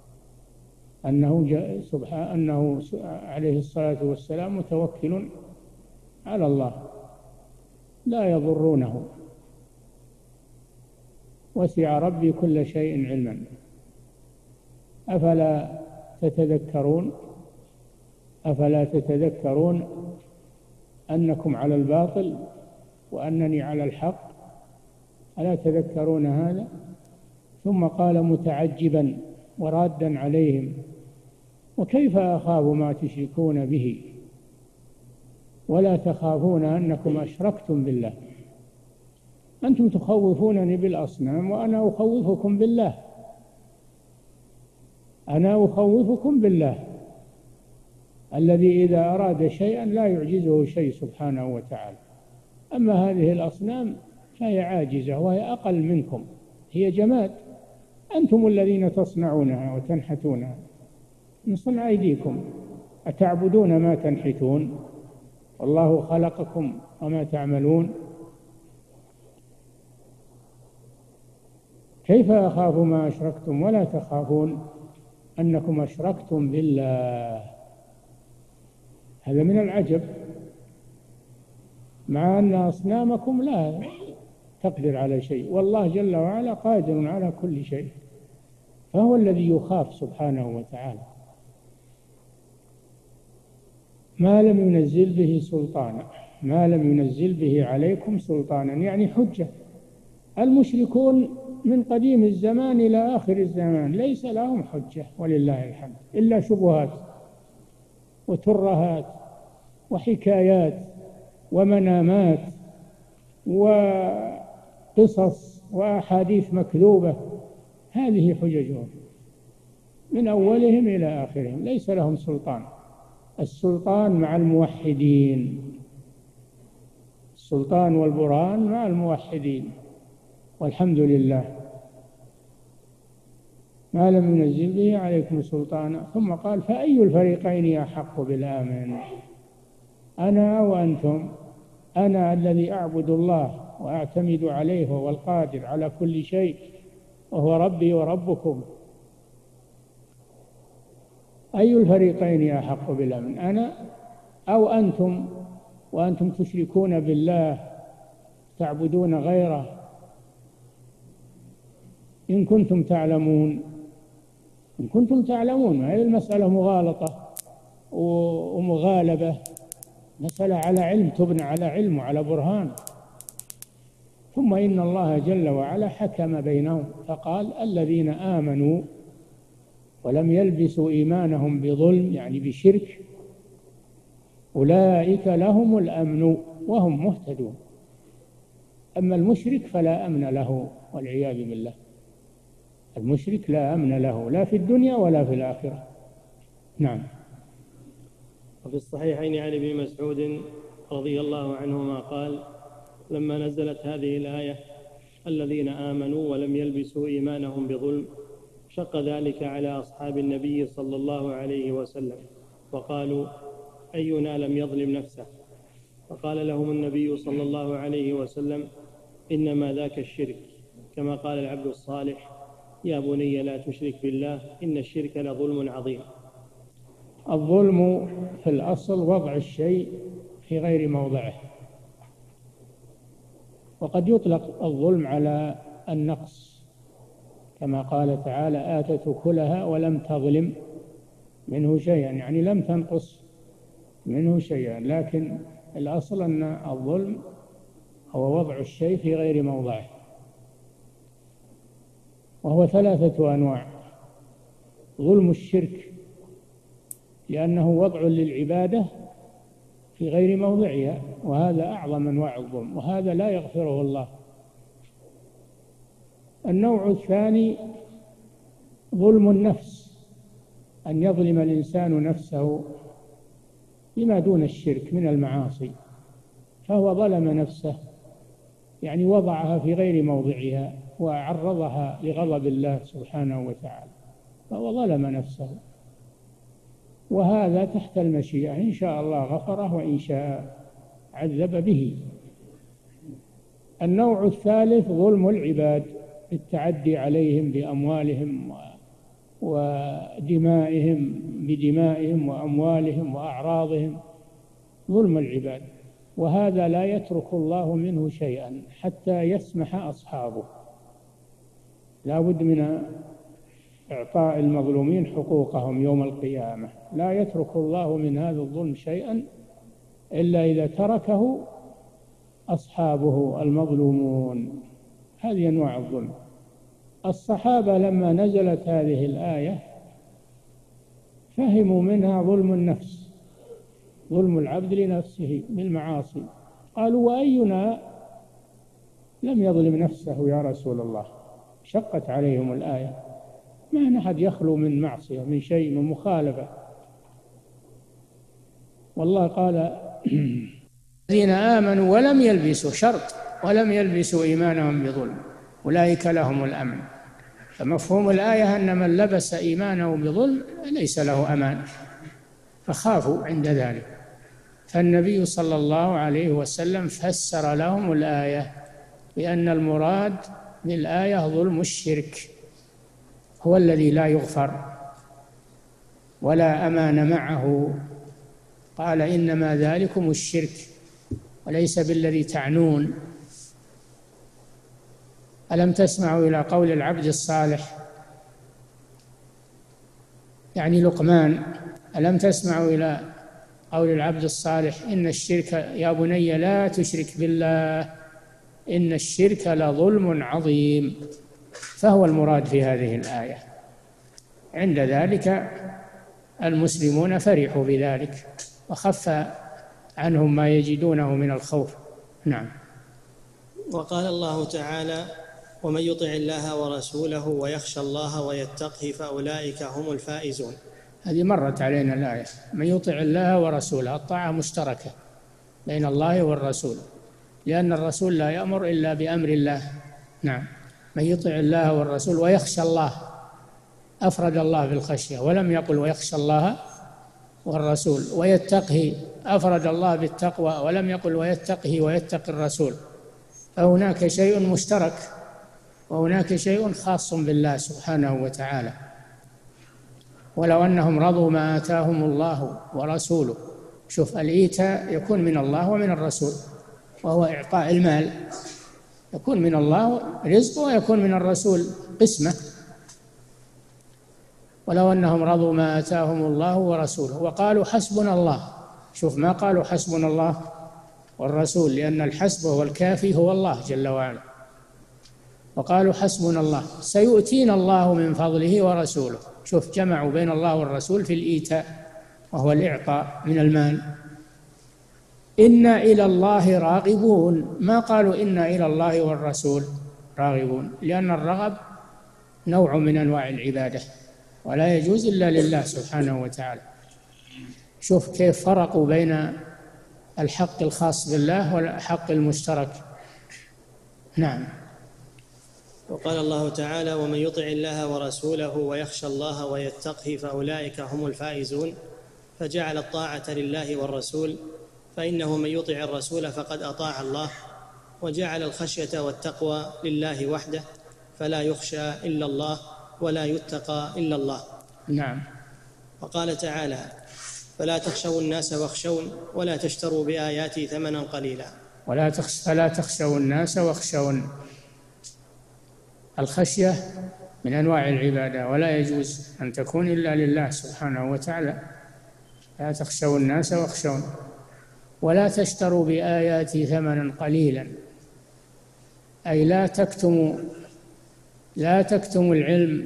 أنه سبحانه أنه عليه الصلاة والسلام متوكل على الله لا يضرونه. وسع ربي كل شيء علما. أفلا تتذكرون أفلا تتذكرون أنكم على الباطل وأنني على الحق؟ ألا تذكرون هذا؟ ثم قال متعجبا ورادا عليهم: وكيف أخاف ما تشركون به ولا تخافون أنكم أشركتم بالله. أنتم تخوفونني بالأصنام وأنا أخوفكم بالله أنا أخوفكم بالله الذي إذا أراد شيئا لا يعجزه شيء سبحانه وتعالى. أما هذه الأصنام فهي عاجزة وهي أقل منكم، هي جماد، أنتم الذين تصنعونها وتنحتونها من صنع أيديكم، أتعبدون ما تنحتون والله خلقكم وما تعملون. كيف أخاف ما أشركتم ولا تخافون أنكم أشركتم بالله. هذا من العجب، مع أن أصنامكم لا تقدر على شيء والله جل وعلا قادر على كل شيء، فهو الذي يخاف سبحانه وتعالى. ما لم ينزل به سلطانا ما لم ينزل به عليكم سلطانا يعني حجة. المشركون من قديم الزمان إلى آخر الزمان ليس لهم حجة ولله الحمد إلا شبهات وترهات وحكايات ومنامات وقصص وأحاديث مكذوبة، هذه حججهم من أولهم إلى آخرهم، ليس لهم سلطان. السلطان مع الموحدين، السلطان والبرهان مع الموحدين، والحمد لله. ما لم ينزل به عليكم سلطانا. ثم قال: فأي الفريقين أحق بالآمن، أنا أو أنتم؟ أنا الذي أعبد الله وأعتمد عليه وهو القادر على كل شيء وهو ربي وربكم. أي الفريقين أحق بالأمن، أنا أو أنتم وأنتم تشركون بالله تعبدون غيره؟ إن كنتم تعلمون إن كنتم تعلمون هذه المسألة مغالطة ومغالبة، مسألة على علم، تبنى على علم وعلى برهان. ثم إن الله جل وعلا حكم بينهم فقال: الذين آمنوا ولم يلبسوا إيمانهم بظلم يعني بشرك أولئك لهم الأمن وهم مهتدون. أما المشرك فلا أمن له والعياذ بالله، المشرك لا أمن له لا في الدنيا ولا في الآخرة. نعم. وفي الصحيحين عن ابن مسعود رضي الله عنهما قال: لما نزلت هذه الآية الذين آمنوا ولم يلبسوا إيمانهم بظلم شق ذلك على أصحاب النبي صلى الله عليه وسلم، وقالوا: أينا لم يظلم نفسه؟ فقال لهم النبي صلى الله عليه وسلم: إنما ذاك الشرك، كما قال العبد الصالح: يا بني لا تشرك بالله إن الشرك لظلم عظيم. الظلم في الأصل وضع الشيء في غير موضعه، وقد يطلق الظلم على النقص، كما قال تعالى: آتت أكلها ولم تظلم منه شيئا، يعني لم تنقص منه شيئا. لكن الأصل أن الظلم هو وضع الشيء في غير موضعه، وهو ثلاثة أنواع: ظلم الشرك لأنه وضع للعبادة في غير موضعها، وهذا أعظم أنواع الظلم، وهذا لا يغفره الله. النوع الثاني ظلم النفس، أن يظلم الإنسان نفسه بما دون الشرك من المعاصي، فهو ظلم نفسه، يعني وضعها في غير موضعها وعرضها لغضب الله سبحانه وتعالى، فهو ظلم نفسه، وهذا تحت المشيئة، إن شاء الله غفره وإن شاء عذب به. النوع الثالث ظلم العباد بالتعدي عليهم بأموالهم ودمائهم بدمائهم وأموالهم وأعراضهم، ظلم العباد، وهذا لا يترك الله منه شيئا حتى يسمح أصحابه. لا بد من إعطاء المظلومين حقوقهم يوم القيامة. لا يترك الله من هذا الظلم شيئا إلا إذا تركه أصحابه المظلومون. هذه أنواع الظلم. الصحابة لما نزلت هذه الآية فهموا منها ظلم النفس، ظلم العبد لنفسه بالمعاصي. قالوا: وأينا لم يظلم نفسه يا رسول الله؟ شقت عليهم الآية، ما أحد يخلو من معصية، من شيء، من مخالفة. والله قال: الذين آمنوا ولم يلبسوا، شرط، ولم يلبسوا إيمانهم بظلم أولئك لهم الأمن. فمفهوم الآية أن من لبس إيمانه بظلم ليس له أمان، فخافوا عند ذلك. فالنبي صلى الله عليه وسلم فسر لهم الآية بأن المراد بالآية ظلم الشرك، هو الذي لا يغفر ولا أمان معه. قال: إنما ذلكم الشرك وليس بالذي تعنون. ألم تسمعوا إلى قول العبد الصالح، يعني لقمان، ألم تسمعوا إلى قول العبد الصالح: إن الشرك يا بني لا تشرك بالله إن الشرك لظلم عظيم. فهو المراد في هذه الآية. عند ذلك المسلمون فرحوا بذلك وخف عنهم ما يجدونه من الخوف. نعم. وقال الله تعالى: ومن يطع الله ورسوله ويخشى الله ويتقه فأولئك هم الفائزون. هذه مرت علينا الآية: من يطع الله ورسوله. الطاعة مشتركة بين الله والرسول، لأن الرسول لا يأمر إلا بأمر الله. نعم. من يطع الله والرسول ويخشى الله، أفرد الله بالخشية ولم يقل ويخشى الله والرسول. ويتقه، أفرد الله بالتقوى ولم يقل ويتقه ويتقي الرسول. فهناك شيء مشترك وهناك شيء خاص بالله سبحانه وتعالى. ولو أنهم رضوا ما آتاهم الله ورسوله. شوف، الإيتاء يكون من الله ومن الرسول، وهو إعطاء المال، يكون من الله رزقه ويكون من الرسول قسمة. ولو أنهم رضوا ما آتاهم الله ورسوله وقالوا حسبنا الله. شوف، ما قالوا حسبنا الله والرسول، لأن الحسب هو الكافي هو الله جل وعلا. وقالوا حسبنا الله سيؤتينا الله من فضله ورسوله. شوف، جمعوا بين الله والرسول في الإيتاء وهو الإعطاء من المال. إنا إلى الله راغبون، ما قالوا إنا إلى الله والرسول راغبون، لأن الرغب نوع من أنواع العبادة ولا يجوز إلا لله سبحانه وتعالى. شوف كيف فرقوا بين الحق الخاص بالله والحق المشترك. نعم. وقال الله تعالى: ومن يطع الله ورسوله ويخشى الله ويتقه فأولئك هم الفائزون. فجعل الطاعة لله والرسول، فإنه من يطع الرسول فقد أطاع الله. وجعل الخشية والتقوى لله وحده، فلا يخشى إلا الله ولا يتقى إلا الله. نعم. وقال تعالى: فلا تخشوا الناس واخشون ولا تشتروا بآياتي ثمنا قليلا. ولا تخش فلا تخشوا الناس واخشون. الخشية من أنواع العبادة ولا يجوز أن تكون إلا لله سبحانه وتعالى. لا تخشوا الناس واخشون ولا تشتروا بآياتي ثمنا قليلا، أي لا تكتموا لا تكتموا العلم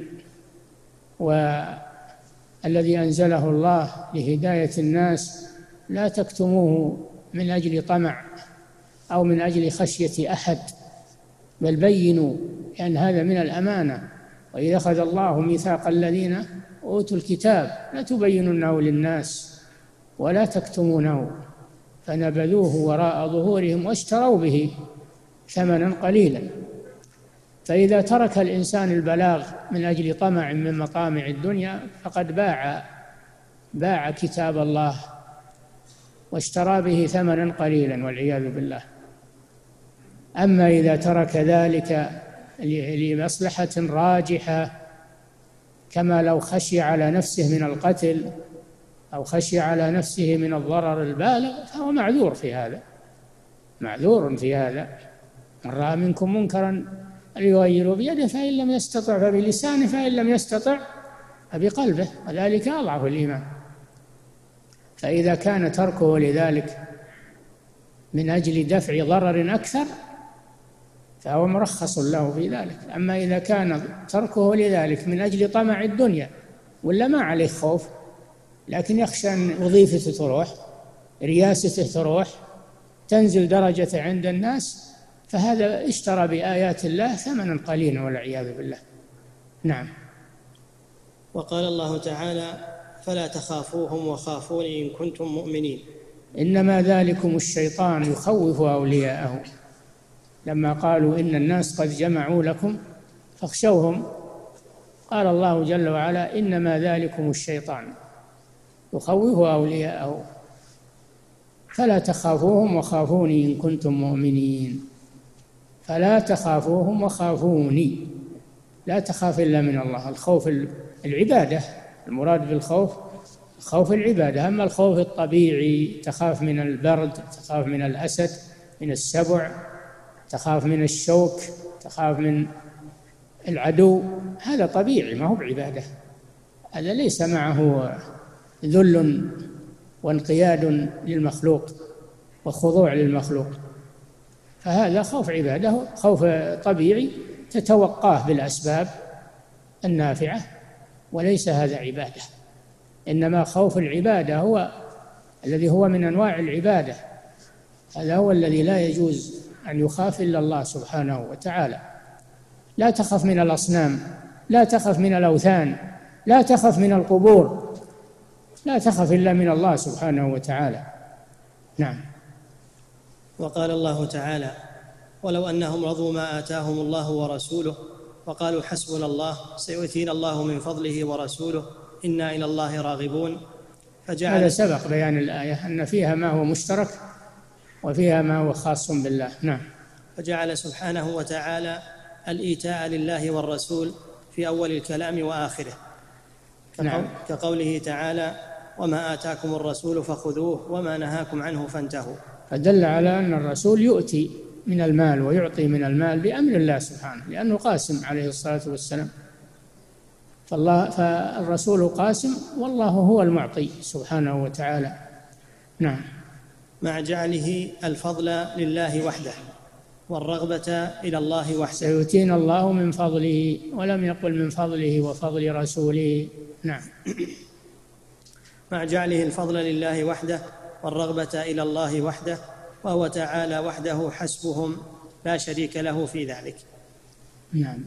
والذي أنزله الله لهداية الناس، لا تكتموه من أجل طمع أو من أجل خشية أحد، بل بينوا، لأن يعني هذا من الأمانة. وإذا أخذ الله ميثاق الذين أوتوا الكتاب لتبيننه للناس ولا تكتمونه، فنبذوه وراء ظهورهم واشتروا به ثمنا قليلا. فإذا ترك الإنسان البلاغ من أجل طمع من مطامع الدنيا فقد باع باع كتاب الله واشترى به ثمنا قليلا والعياذ بالله. أما إذا ترك ذلك لمصلحة راجحة، كما لو خشي على نفسه من القتل أو خشي على نفسه من الضرر البالغ، فهو معذور في هذا معذور في هذا من رأى منكم منكرا فليغيره بيده، فإن لم يستطع فبلسانه، فإن لم يستطع بقلبه، وذلك أضعف الإيمان. فإذا كان تركه لذلك من أجل دفع ضرر أكثر فهو مرخص له في ذلك. أما إذا كان تركه لذلك من أجل طمع الدنيا ولا ما عليه خوف، لكن يخشى أن وظيفته تروح، رياسته تروح، تنزل درجة عند الناس، فهذا اشترى بآيات الله ثمنا قليلا والعياذ بالله. نعم. وقال الله تعالى: فلا تخافوهم وخافون إن كنتم مؤمنين. إنما ذلكم الشيطان يخوف أولياءه، لما قالوا إن الناس قد جمعوا لكم فاخشوهم، قال الله جل وعلا: إنما ذلكم الشيطان يخوف أولياءه فلا تخافوهم وخافوني إن كنتم مؤمنين. فلا تخافوهم وخافوني، لا تخاف إلا من الله. الخوف العبادة، المراد بالخوف خوف العبادة. أما الخوف الطبيعي تخاف من البرد، تخاف من الأسد، من السبع، تخاف من الشوك، تخاف من العدو، هذا طبيعي ما هو بعبادة، هذا ليس معه ذل وانقياد للمخلوق وخضوع للمخلوق، فهذا خوف عبادة، خوف طبيعي تتوقاه بالأسباب النافعة، وليس هذا عبادة. إنما خوف العبادة هو الذي هو من أنواع العبادة، هذا هو الذي لا يجوز أن يخاف إلا الله سبحانه وتعالى. لا تخف من الأصنام، لا تخف من الأوثان، لا تخف من القبور، لا تخف إلا من الله سبحانه وتعالى. نعم. وقال الله تعالى: ولو أنهم رضوا ما آتاهم الله ورسوله وقالوا حسبنا الله سيؤتينا الله من فضله ورسوله إنا إلى الله راغبون. فجعل هذا سبق بيان الآية أن فيها ما هو مشترك وفيها ما هو خاص بالله. نعم. فجعل سبحانه وتعالى الإيتاء لله والرسول في أول الكلام وآخره، نعم. كقوله تعالى: وما آتاكم الرسول فخذوه وما نهاكم عنه فانتهوا. فدل على أن الرسول يؤتي من المال ويعطي من المال بأمر الله سبحانه، لأنه قاسم عليه الصلاة والسلام، فالله فالرسول قاسم والله هو المعطي سبحانه وتعالى. نعم. مع جعله الفضل لله وحده والرغبة إلى الله وحده. سيؤتينا الله من فضله، ولم يقل من فضله وفضل رسوله. نعم. مع جعله الفضل لله وحده والرغبة إلى الله وحده، وهو تعالى وحده حسبهم لا شريك له في ذلك. نعم.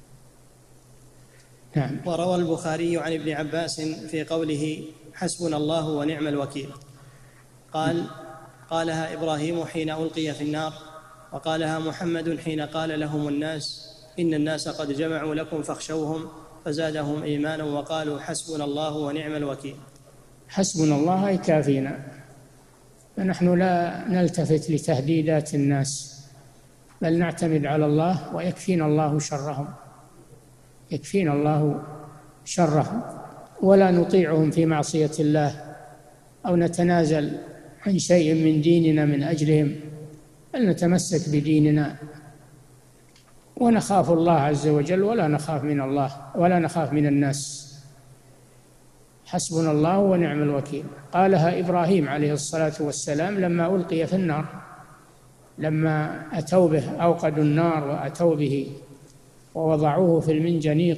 نعم. وروى البخاري عن ابن عباس في قوله حسبنا الله ونعم الوكيل قال: قالها إبراهيم حين ألقي في النار، وقالها محمد حين قال لهم الناس إن الناس قد جمعوا لكم فاخشوهم، فزادهم إيمانا وقالوا حسبنا الله ونعم الوكيل. حسبنا الله أي كافينا، فنحن لا نلتفت لتهديدات الناس، بل نعتمد على الله ويكفينا الله شرهم، يكفينا الله شرهم، ولا نطيعهم في معصية الله أو نتنازل عن شيء من ديننا من أجلهم، بل نتمسك بديننا ونخاف الله عز وجل ولا نخاف من الله ولا نخاف من الناس. حسبنا الله ونعم الوكيل. قالها إبراهيم عليه الصلاة والسلام لما ألقي في النار، لما أتوا به أوقدوا النار وأتوا به ووضعوه في المنجنيق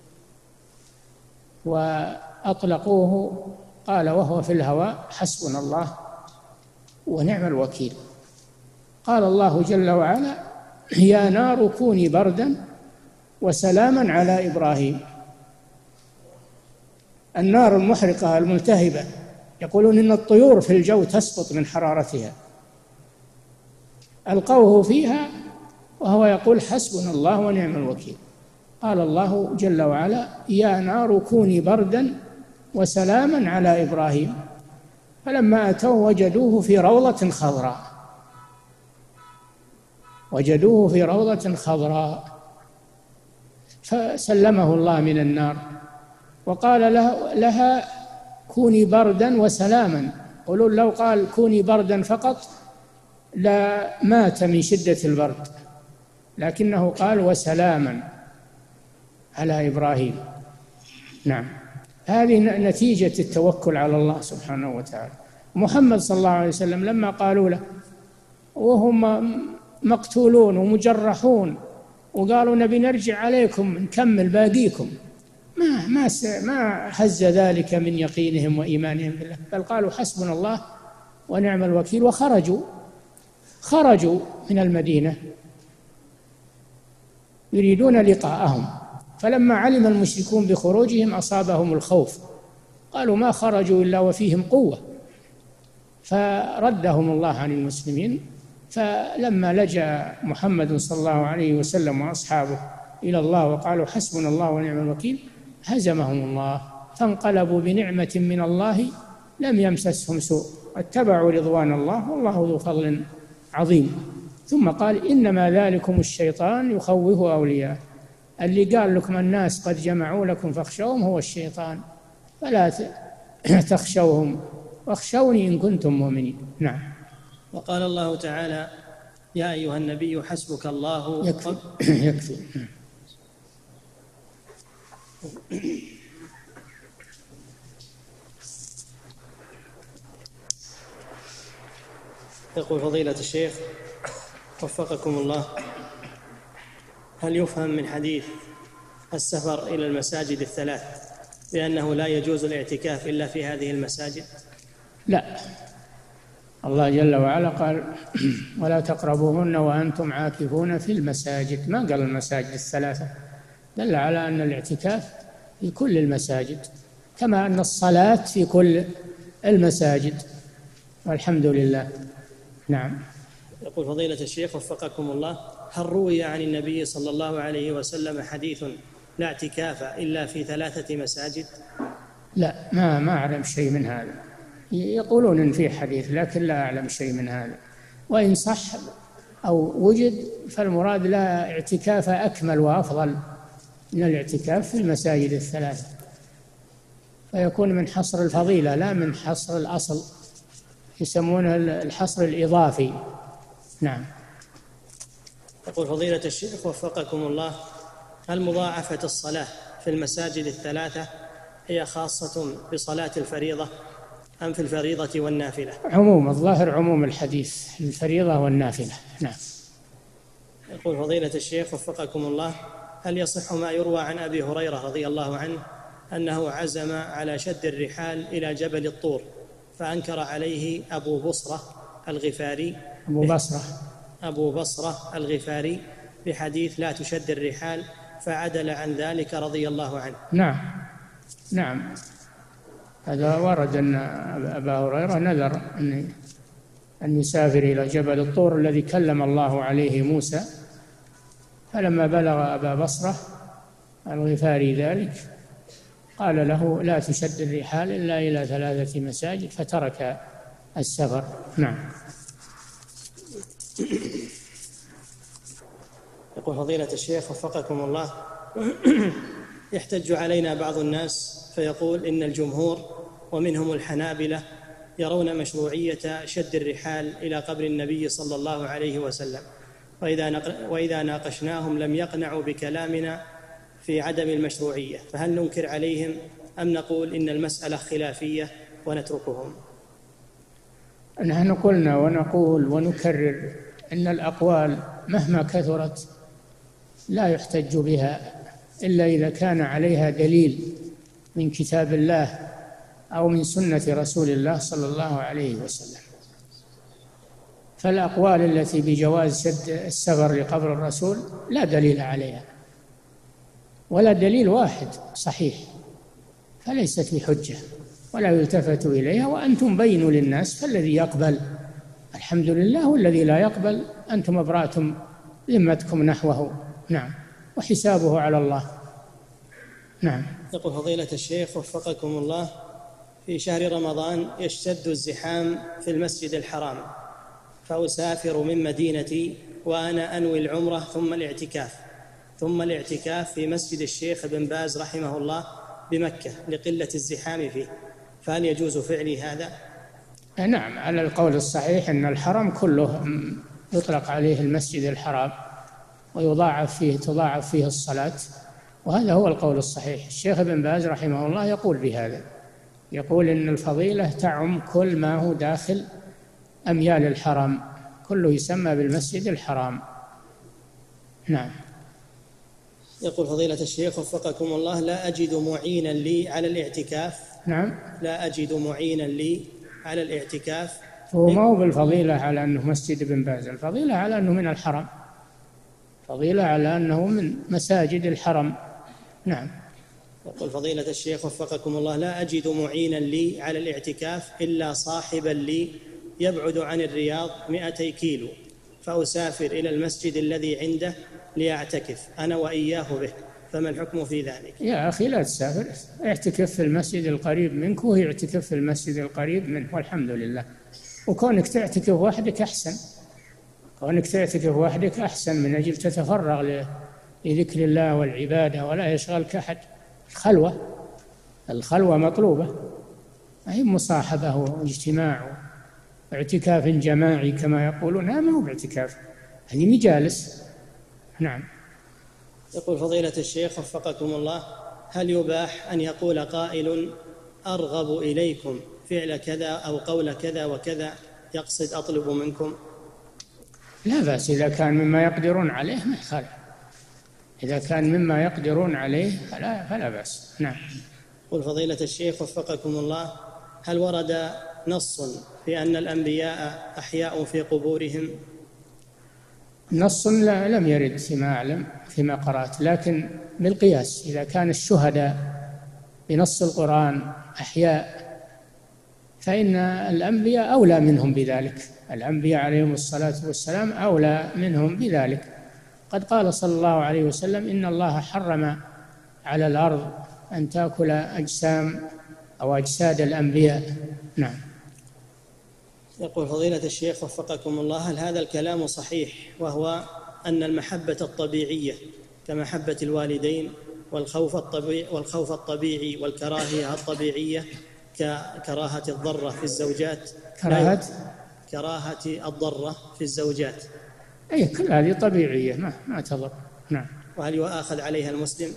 وأطلقوه، قال وهو في الهواء حسبنا الله ونعم الوكيل. قال الله جل وعلا: يا نار كوني بردا وسلاما على إبراهيم. النار المحرقة الملتهبة، يقولون إن الطيور في الجو تسقط من حرارتها، ألقوه فيها وهو يقول حسبنا الله ونعم الوكيل. قال الله جل وعلا: يا نار كوني بردا وسلاما على إبراهيم. فلما أتوا وجدوه في روضة خضراء، وجدوه في روضة خضراء فسلمه الله من النار، وقال لها كوني بردا وسلاما. قولوا لو قال كوني بردا فقط لا مات من شدة البرد، لكنه قال وسلاما على إبراهيم. نعم. هذه نتيجة التوكل على الله سبحانه وتعالى. محمد صلى الله عليه وسلم لما قالوا له وهم مقتولون ومجرحون وقالوا نبي نرجع عليكم نكمل باقيكم، ما ما ما هز ذلك من يقينهم وإيمانهم بالله، بل قالوا حسبنا الله ونعم الوكيل، وخرجوا خرجوا من المدينة يريدون لقاءهم، فلما علم المشركون بخروجهم أصابهم الخوف، قالوا ما خرجوا إلا وفيهم قوة، فردهم الله عن المسلمين. فلما لجأ محمد صلى الله عليه وسلم وأصحابه إلى الله وقالوا حسبنا الله ونعم الوكيل هزمهم الله، فانقلبوا بنعمة من الله لم يمسسهم سوء، اتبعوا رضوان الله والله ذو فضل عظيم. ثم قال إنما ذلكم الشيطان يخوف أولياءه، اللي قال لكم الناس قد جمعوا لكم فاخشوهم هو الشيطان، فلا تخشوهم واخشوني إن كنتم مؤمنين. نعم. وقال الله تعالى يا أيها النبي حسبك الله. يكفي يكفي. يقول فضيلة الشيخ وفقكم الله، هل يفهم من حديث السفر إلى المساجد الثلاث بأنه لا يجوز الاعتكاف إلا في هذه المساجد؟ لا، الله جل وعلا قال ولا تقربوهن وأنتم عاكفون في المساجد، ما قال المساجد الثلاثة، دل على أن الاعتكاف في كل المساجد كما أن الصلاة في كل المساجد، والحمد لله. نعم. يقول فضيلة الشيخ وفقكم الله، هل روي عن النبي صلى الله عليه وسلم حديث لا اعتكاف إلا في ثلاثة مساجد؟ لا، ما ما أعلم شيء من هذا، يقولون إن في حديث لكن لا أعلم شيء من هذا، وإن صح أو وجد فالمراد لا اعتكاف أكمل وأفضل من الاعتكاف في المساجد الثلاثة، فيكون من حصر الفضيلة لا من حصر الأصل، يسمونه الحصر الإضافي. نعم. يقول فضيلة الشيخ وفقكم الله، هل مضاعفة الصلاة في المساجد الثلاثة هي خاصة بصلاة الفريضة أم في الفريضة والنافلة؟ عموم الظاهر عموم الحديث الفريضة والنافلة. نعم. يقول فضيلة الشيخ وفقكم الله، هل يصح ما يروى عن أبي هريرة رضي الله عنه أنه عزم على شد الرحال إلى جبل الطور فأنكر عليه أبو بصرة الغفاري أبو بصرة أبو بصرة الغفاري بحديث لا تشد الرحال فعدل عن ذلك رضي الله عنه؟ نعم نعم، هذا ورد أن أبا هريرة نذر أن أن يسافر إلى جبل الطور الذي كلم الله عليه موسى، فلما بلغ أبا بصرة الغفاري ذلك قال له لا تشد الرحال إلا إلى ثلاثة مساجد فترك السفر. نعم. يقول فضيلة الشيخ وفقكم الله، يحتج علينا بعض الناس فيقول إن الجمهور ومنهم الحنابلة يرون مشروعية شد الرحال إلى قبر النبي صلى الله عليه وسلم، وإذا وإذا ناقشناهم لم يقنعوا بكلامنا في عدم المشروعية، فهل ننكر عليهم أم نقول إن المسألة خلافية ونتركهم؟ نحن قلنا ونقول ونكرر أن الأقوال مهما كثرت لا يحتج بها إلا إذا كان عليها دليل من كتاب الله أو من سنة رسول الله صلى الله عليه وسلم. فالأقوال التي بجواز شد السفر لقبر الرسول لا دليل عليها ولا دليل واحد صحيح، فليست بحجة ولا يلتفت إليها، وأنتم بينوا للناس، فالذي يقبل الحمد لله والذي لا يقبل أنتم أبرأتم ذمتكم نحوه. نعم، وحسابه على الله. نعم. يقول فضيلة الشيخ وفقكم الله، في شهر رمضان يشتد الزحام في المسجد الحرام، فأسافر من مدينتي وأنا أنوي العمرة ثم الاعتكاف ثم الاعتكاف في مسجد الشيخ بن باز رحمه الله بمكة لقلة الزحام فيه، فهل يجوز فعلي هذا؟ نعم، على القول الصحيح أن الحرم كله يطلق عليه المسجد الحرام، ويضاعف فيه تضاعف فيه الصلاة وهذا هو القول الصحيح. الشيخ ابن باز رحمه الله يقول بهذا، يقول إن الفضيلة تعم كل ما هو داخل أميال الحرم، كله يسمى بالمسجد الحرام. نعم. يقول فضيلة الشيخ وفقكم الله: لا أجد معينا لي على الاعتكاف. نعم. لا أجد معينا لي على الاعتكاف. هو ما هو بالفضيلة على أنه مسجد ابن باز، الفضيلة على أنه من الحرم، فضيلة على أنه من مساجد الحرم. نعم. يقول فضيلة الشيخ وفقكم الله: لا أجد معينا لي على الاعتكاف إلا صاحبا لي يبعد عن الرياض مئتي كيلو، فأسافر إلى المسجد الذي عنده ليعتكف أنا وإياه به، فما الحكم في ذلك؟ يا أخي لا تسافر، اعتكف في المسجد القريب منك وهو يعتكف في المسجد القريب منه، والحمد لله. وكونك تعتكف وحدك أحسن، كونك تعتكف وحدك أحسن من أجل تتفرغ لذكر الله والعبادة ولا يشغلك أحد. الخلوة الخلوة مطلوبة، أي مصاحبة واجتماع واعتكاف جماعي كما يقولون، هذا ما هو باعتكاف، هذه مجالس. نعم. يقول فضيلة الشيخ وفقكم الله: هل يباح أن يقول قائل أرغب إليكم فعل كذا أو قول كذا وكذا، يقصد أطلب منكم؟ لا بأس، إذا كان مما يقدرون عليه ما يخالف، إذا كان مما يقدرون عليه فلا, فلا بأس. نعم. يقول فضيلة الشيخ وفقكم الله: هل ورد نص في أن الأنبياء أحياء في قبورهم؟ نص لا لم يرد فيما أعلم فيما قرأت، لكن بالقياس، إذا كان الشهداء بنص القرآن أحياء فإن الأنبياء أولى منهم بذلك، الأنبياء عليهم الصلاة والسلام أولى منهم بذلك. قد قال صلى الله عليه وسلم: إن الله حرم على الأرض أن تأكل أجسام أو أجساد الأنبياء. نعم. يقول فضيلة الشيخ وفقكم الله: هل هذا الكلام صحيح، وهو أن المحبة الطبيعية كمحبة الوالدين والخوف الطبيعي والخوف الطبيعي والكراهية الطبيعية ككراهة الضرة في الزوجات؟ كراهة كراهة الضرة في الزوجات، أي كل هذه طبيعية ما ما تضر. نعم. وهل يؤاخذ عليها المسلم؟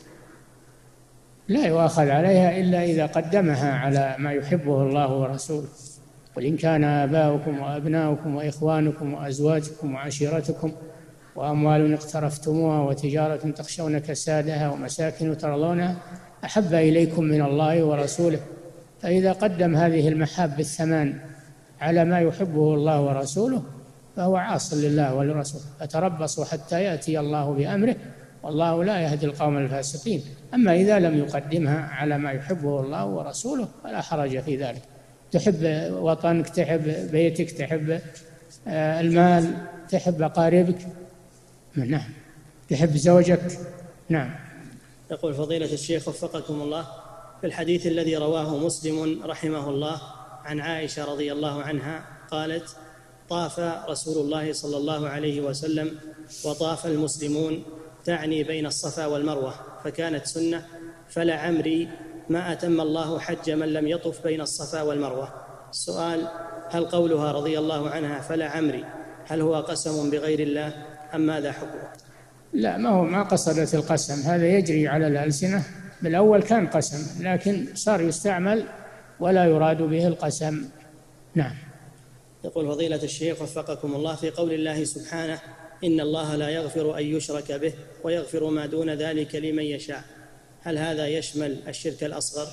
لا يؤاخذ عليها إلا إذا قدمها على ما يحبه الله ورسوله. قل إن كان آباؤكم وأبناؤكم وإخوانكم وأزواجكم وعشيرتكم وأموال اقترفتموها وتجارة تخشون كسادها ومساكن ترضونها أحب إليكم من الله ورسوله، فإذا قدم هذه المحاب الثمان على ما يحبه الله ورسوله فهو عاص لله ولرسوله. فتربصوا حتى يأتي الله بأمره والله لا يهدي القوم الفاسقين. أما إذا لم يقدمها على ما يحبه الله ورسوله فلا حرج في ذلك. تحب وطنك، تحب بيتك، تحب المال، تحب أقاربك، نعم، تحب زوجك. نعم. يقول فضيلة الشيخ وفقكم الله: في الحديث الذي رواه مسلم رحمه الله عن عائشة رضي الله عنها قالت: طاف رسول الله صلى الله عليه وسلم وطاف المسلمون، تعني بين الصفا والمروة، فكانت سنة، فلعمري ما أتم الله حج من لم يطف بين الصفا والمروة. السؤال: هل قولها رضي الله عنها فلعمري هل هو قسم بغير الله أم ماذا حكمه؟ لا، ما هو ما قصدت القسم، هذا يجري على الألسنة. بالأول كان قسم لكن صار يستعمل ولا يراد به القسم. نعم. يقول فضيلة الشيخ وفقكم الله: في قول الله سبحانه: إن الله لا يغفر أن يشرك به ويغفر ما دون ذلك لمن يشاء، هل هذا يشمل الشرك الأصغر؟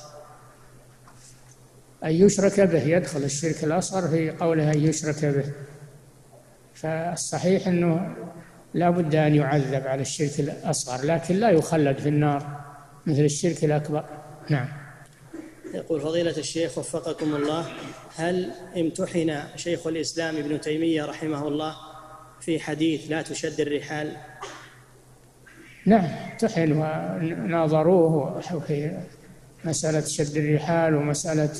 أن يشرك به يدخل الشرك الأصغر في قوله أن يشرك به، فالصحيح أنه لا بد أن يعذب على الشرك الأصغر لكن لا يخلد في النار مثل الشرك الأكبر. نعم. يقول فضيلة الشيخ وفقكم الله: هل امتحن شيخ الإسلام ابن تيمية رحمه الله في حديث لا تشد الرحال؟ نعم امتحن وناظروه في مسألة شد الرحال ومسألة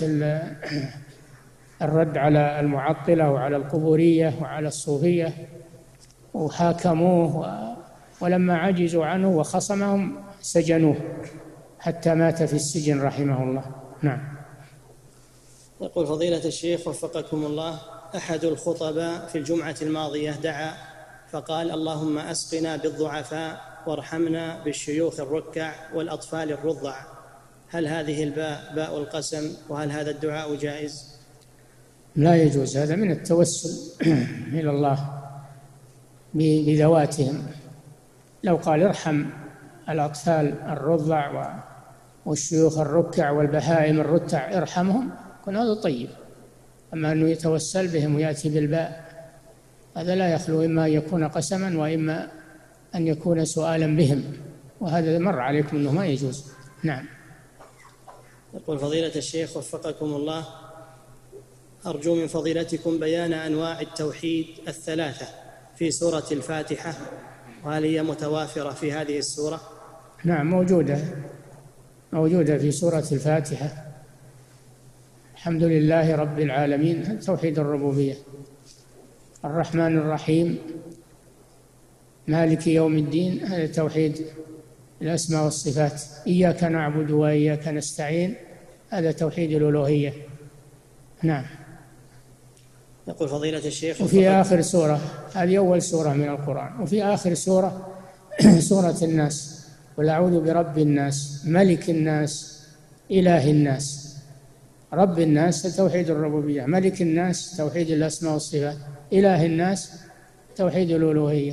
الرد على المعطلة وعلى القبورية وعلى الصوفية، وحاكموه، ولما عجزوا عنه وخصمهم سجنوه حتى مات في السجن رحمه الله. نعم. يقول فضيلة الشيخ وفقكم الله: أحد الخطباء في الجمعة الماضية دعا فقال: اللهم أسقنا بالضعفاء وارحمنا بالشيوخ الركع والأطفال الرضع، هل هذه الباء باء القسم؟ وهل هذا الدعاء جائز؟ لا يجوز، هذا من التوسل إلى الله بذواتهم. لو قال ارحم الأطفال الرضع والشيوخ الركع والبهائم الرتع ارحمهم، كن هذا طيب. أما أنه يتوسل بهم ويأتي بالباء هذا لا يخلو إما أن يكون قسما وإما أن يكون سؤالا بهم، وهذا مر عليكم أنه ما يجوز. نعم. يقول فضيلة الشيخ وفقكم الله، أرجو من فضيلتكم بيان أنواع التوحيد الثلاثة في سورة الفاتحة، وهل هي متوافرة في هذه السورة؟ نعم، موجودة موجودة في سورة الفاتحة. الحمد لله رب العالمين، توحيد الربوبية. الرحمن الرحيم، مالك يوم الدين، هذا توحيد الأسماء والصفات. إياك نعبد وإياك نستعين، هذا توحيد الألوهية. نعم. يقول فضيلة الشيخ وفي آخر سورة، هذه أول سورة من القرآن، وفي آخر سورة سورة الناس، قل أعوذ برب الناس ملك الناس إله الناس. رب الناس توحيد الربوبية، ملك الناس توحيد الأسماء والصفات، إله الناس توحيد الألوهية.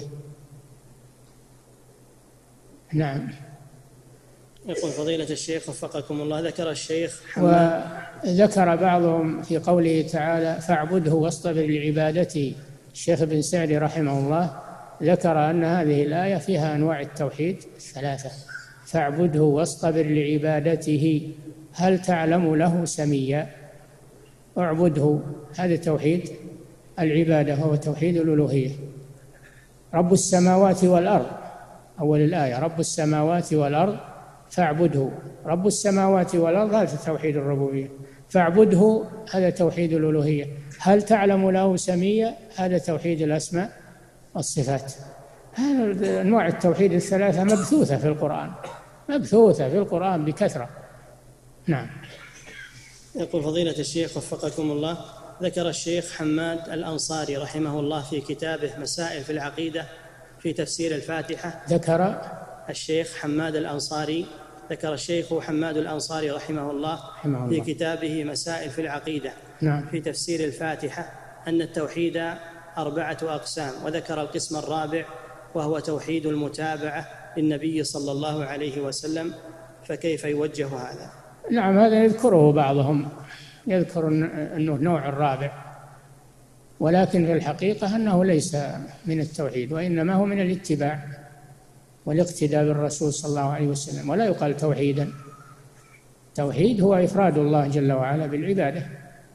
نعم. يقول فضيلة الشيخ وفقكم الله، ذكر الشيخ وذكر بعضهم في قوله تعالى فاعبده واصطبر لعبادته، الشيخ بن سعدي رحمه الله ذكر أن هذه الآية فيها أنواع التوحيد الثلاثة، فاعبده واصطبر لعبادته هل تعلم له سميا. اعبده هذا توحيد العبادة، هو توحيد الألوهية. رب السماوات والأرض، أول الآية رب السماوات والأرض فاعبده، رب السماوات والأرض هذا توحيد الربوبية، فاعبده هذا توحيد الألوهية. هل تعلم له سميا، هذا توحيد الأسماء والصفات. هذه أنواع التوحيد الثلاثة مبثوثة في القرآن، مبثوثة في القرآن بكثرة. نعم. يقول فضيلة الشيخ وفقكم الله، ذكر الشيخ حماد الأنصاري رحمه الله في كتابه مسائل في العقيدة في تفسير الفاتحة، ذكر الشيخ حماد الأنصاري ذكر الشيخ حماد الأنصاري رحمه الله, رحمه الله في كتابه مسائل في العقيدة نعم. في تفسير الفاتحة أن التوحيد أربعة أقسام، وذكر القسم الرابع وهو توحيد المتابعة للنبي صلى الله عليه وسلم، فكيف يوجه هذا؟ نعم، هذا يذكره بعضهم، يذكر أنه نوع الرابع، ولكن في الحقيقة أنه ليس من التوحيد، وإنما هو من الاتباع والاقتداء بالرسول صلى الله عليه وسلم، ولا يقال توحيدا. توحيد هو إفراد الله جل وعلا بالعبادة.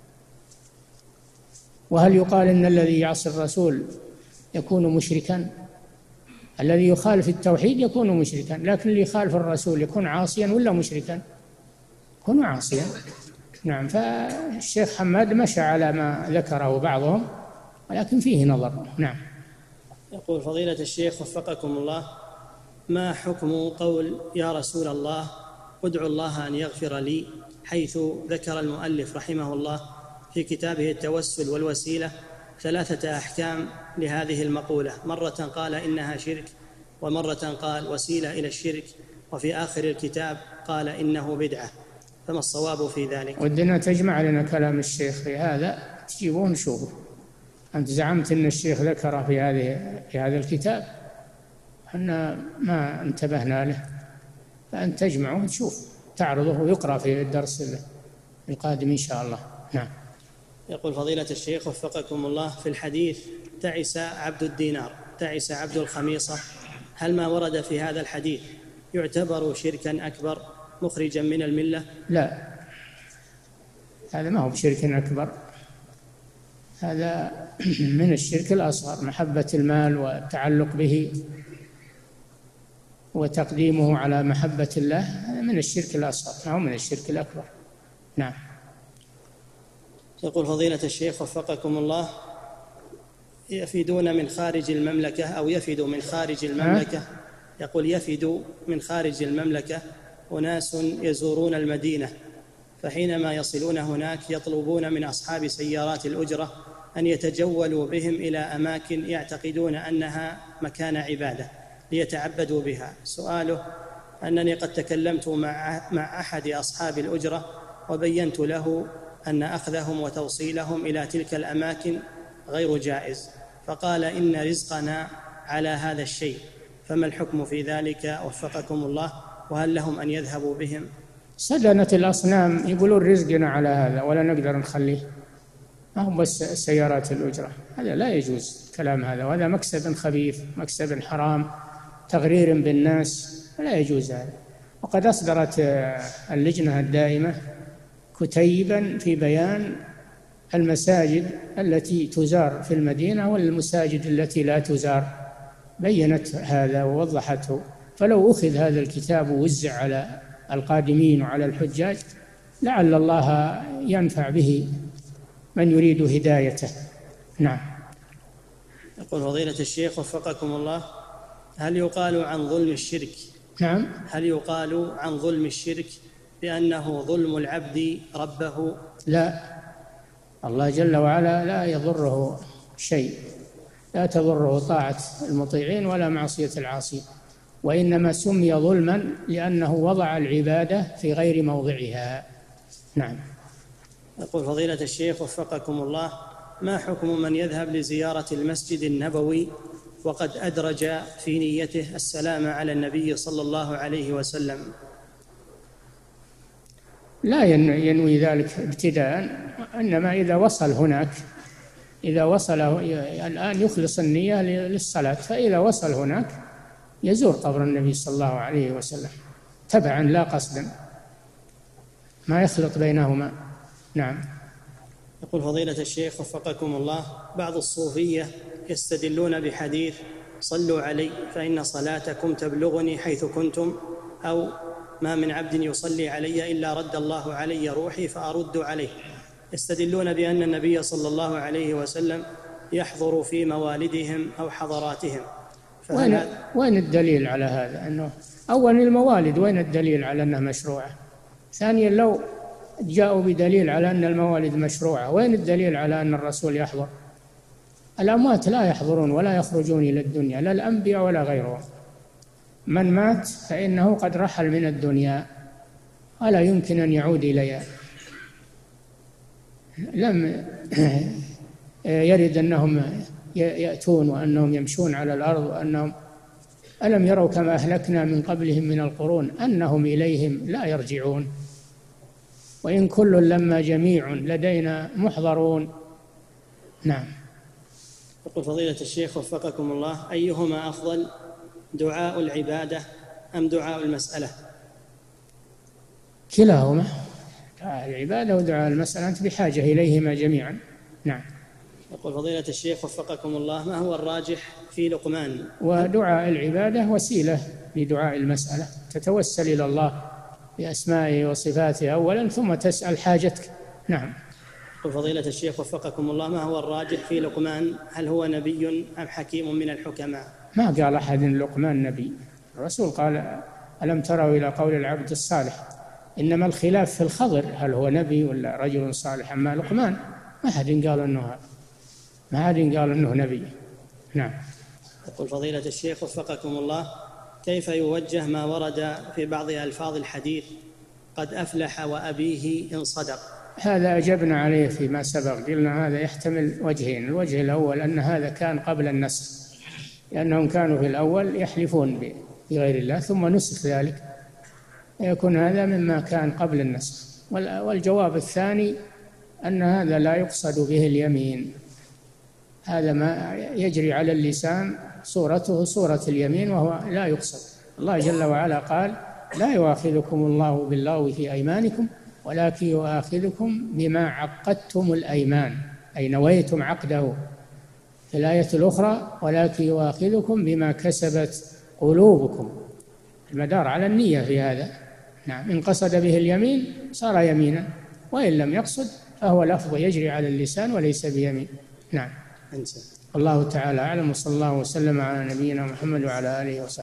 وهل يقال إن الذي يعصي الرسول يكون مشركا؟ الذي يخالف التوحيد يكون مشركا، لكن اللي يخالف الرسول يكون عاصيا ولا مشركا؟ يكون عاصيا. نعم. فالشيخ حماد مشى على ما ذكره بعضهم، ولكن فيه نظر. نعم. يقول فضيلة الشيخ وفقكم الله، ما حكم قول يا رسول الله ادعو الله أن يغفر لي، حيث ذكر المؤلف رحمه الله في كتابه التوسل والوسيلة ثلاثة أحكام لهذه المقولة، مرة قال إنها شرك، ومرة قال وسيلة إلى الشرك، وفي آخر الكتاب قال إنه بدعة، فما الصواب في ذلك؟ ودنا تجمع لنا كلام الشيخ في هذا، تجيبوه نشوفه. أنت زعمت أن الشيخ ذكر في هذه في هذا الكتاب، احنا ما انتبهنا له، فأنت تجمعه وتشوف، تعرضه ويقرأ في الدرس القادم إن شاء الله. نعم. يقول فضيلة الشيخ وفقكم الله، في الحديث تعس عبد الدينار تعس عبد الخميصة، هل ما ورد في هذا الحديث يعتبر شركا أكبر مخرجا من الملة؟ لا، هذا ما هو بشرك أكبر، هذا من الشرك الأصغر، محبة المال والتعلق به وتقديمه على محبة الله، هذا من الشرك الأصغر، ما هو من الشرك الأكبر. نعم. يقول فضيلة الشيخ وفقكم الله، يفدون من خارج المملكة أو يفد من خارج المملكة، يقول يفد من خارج المملكة أناس يزورون المدينة، فحينما يصلون هناك يطلبون من أصحاب سيارات الأجرة أن يتجولوا بهم إلى أماكن يعتقدون أنها مكان عبادة، ليتعبدوا بها. سؤاله: أنني قد تكلمت مع مع أحد أصحاب الأجرة وبينت له أن أخذهم وتوصيلهم إلى تلك الأماكن غير جائز، فقال: إن رزقنا على هذا الشيء، فما الحكم في ذلك وفقكم الله؟ وهل لهم أن يذهبوا بهم؟ سدنة الأصنام يقولون رزقنا على هذا ولا نقدر نخليه، ما هو بس سيارات الأجرة، هذا لا يجوز كلام هذا، وهذا مكسب خبيث، مكسب حرام، تغرير بالناس، لا يجوز هذا. وقد أصدرت اللجنة الدائمة كتيبا في بيان المساجد التي تزار في المدينة والمساجد التي لا تزار، بينت هذا ووضحته. فلو أخذ هذا الكتاب ووزع على القادمين وعلى الحجاج لعل الله ينفع به من يريد هدايته. نعم. يقول فضيلة الشيخ وفقكم الله: هل يقال عن ظلم الشرك نعم هل يقال عن ظلم الشرك بأنه ظلم العبد ربه؟ لا، الله جل وعلا لا يضره شيء، لا تضره طاعة المطيعين ولا معصية العاصين، وإنما سمي ظلما لأنه وضع العبادة في غير موضعها. نعم. يقول فضيلة الشيخ وفقكم الله: ما حكم من يذهب لزيارة المسجد النبوي وقد أدرج في نيته السلام على النبي صلى الله عليه وسلم؟ لا ينوي ذلك ابتداء، إنما إذا وصل هناك، إذا وصل الآن يخلص النية للصلاة، فإذا وصل هناك يزور قبر النبي صلى الله عليه وسلم تبعا لا قصدا، ما يخلط بينهما. نعم. يقول فضيلة الشيخ وفقكم الله: بعض الصوفية يستدلون بحديث صلوا علي فإن صلاتكم تبلغني حيث كنتم، أو ما من عبد يصلي علي إلا رد الله علي روحي فأرد عليه. يستدلون بأن النبي صلى الله عليه وسلم يحضر في موالدهم أو حضراتهم. وين, وين الدليل على هذا؟ أنه أولا الموالد وين الدليل على أنها مشروعة؟ ثانيا لو جاءوا بدليل على أن الموالد مشروعة، وين الدليل على أن الرسول يحضر؟ الأموات لا يحضرون ولا يخرجون إلى الدنيا، لا الأنبياء ولا غيرهم. من مات فإنه قد رحل من الدنيا ولا يمكن أن يعود إليها. لم يرد أنهم يأتون وأنهم يمشون على الأرض، وأنهم ألم يروا كما أهلكنا من قبلهم من القرون أنهم إليهم لا يرجعون، وإن كل لما جميع لدينا محضرون. نعم. يقول فضيلة الشيخ وفقكم الله: أيهما أفضل، دعاء العبادة أم دعاء المسألة؟ كلاهما، دعاء العبادة ودعاء المسألة أنت بحاجة إليهما جميعا. نعم. يقول فضيلة الشيخ وفقكم الله: ما هو الراجح في لقمان؟ ودعاء العبادة وسيلة لدعاء المسألة، تتوسل إلى الله بأسمائه وصفاته أولا ثم تسأل حاجتك. نعم. يقول فضيلة الشيخ وفقكم الله: ما هو الراجح في لقمان، هل هو نبي أم حكيم من الحكماء؟ ما قال أحد لقمان نبي، الرسول قال: ألم تروا إلى قول العبد الصالح؟ إنما الخلاف في الخضر، هل هو نبي ولا رجل صالح؟ أما لقمان ما أحد قال أنه ما أحد قال أنه نبي. نعم. يقول فضيلة الشيخ وفقكم الله: كيف يوجه ما ورد في بعض ألفاظ الحديث قد أفلح وأبيه إن صدق؟ هذا أجبنا عليه فيما سبق، قلنا هذا يحتمل وجهين. الوجه الأول أن هذا كان قبل النسخ، لأنهم كانوا في الأول يحلفون بغير الله ثم نسخ ذلك، يكون هذا مما كان قبل النسخ. والجواب الثاني أن هذا لا يقصد به اليمين، هذا ما يجري على اللسان صورته صورة اليمين وهو لا يقصد. الله جل وعلا قال: لا يؤاخذكم الله باللغو في أيمانكم ولكن يؤاخذكم بما عقدتم الأيمان، أي نويتم عقده. في الآية الأخرى: ولكن يؤاخذكم بما كسبت قلوبكم. المدار على النية في هذا. نعم. إن قصد به اليمين صار يمينا، وإن لم يقصد فهو لفظ يجري على اللسان وليس بيمين. نعم. الله تعالى أعلم، وصلى الله وسلم على نبينا محمد وعلى آله وصحبه.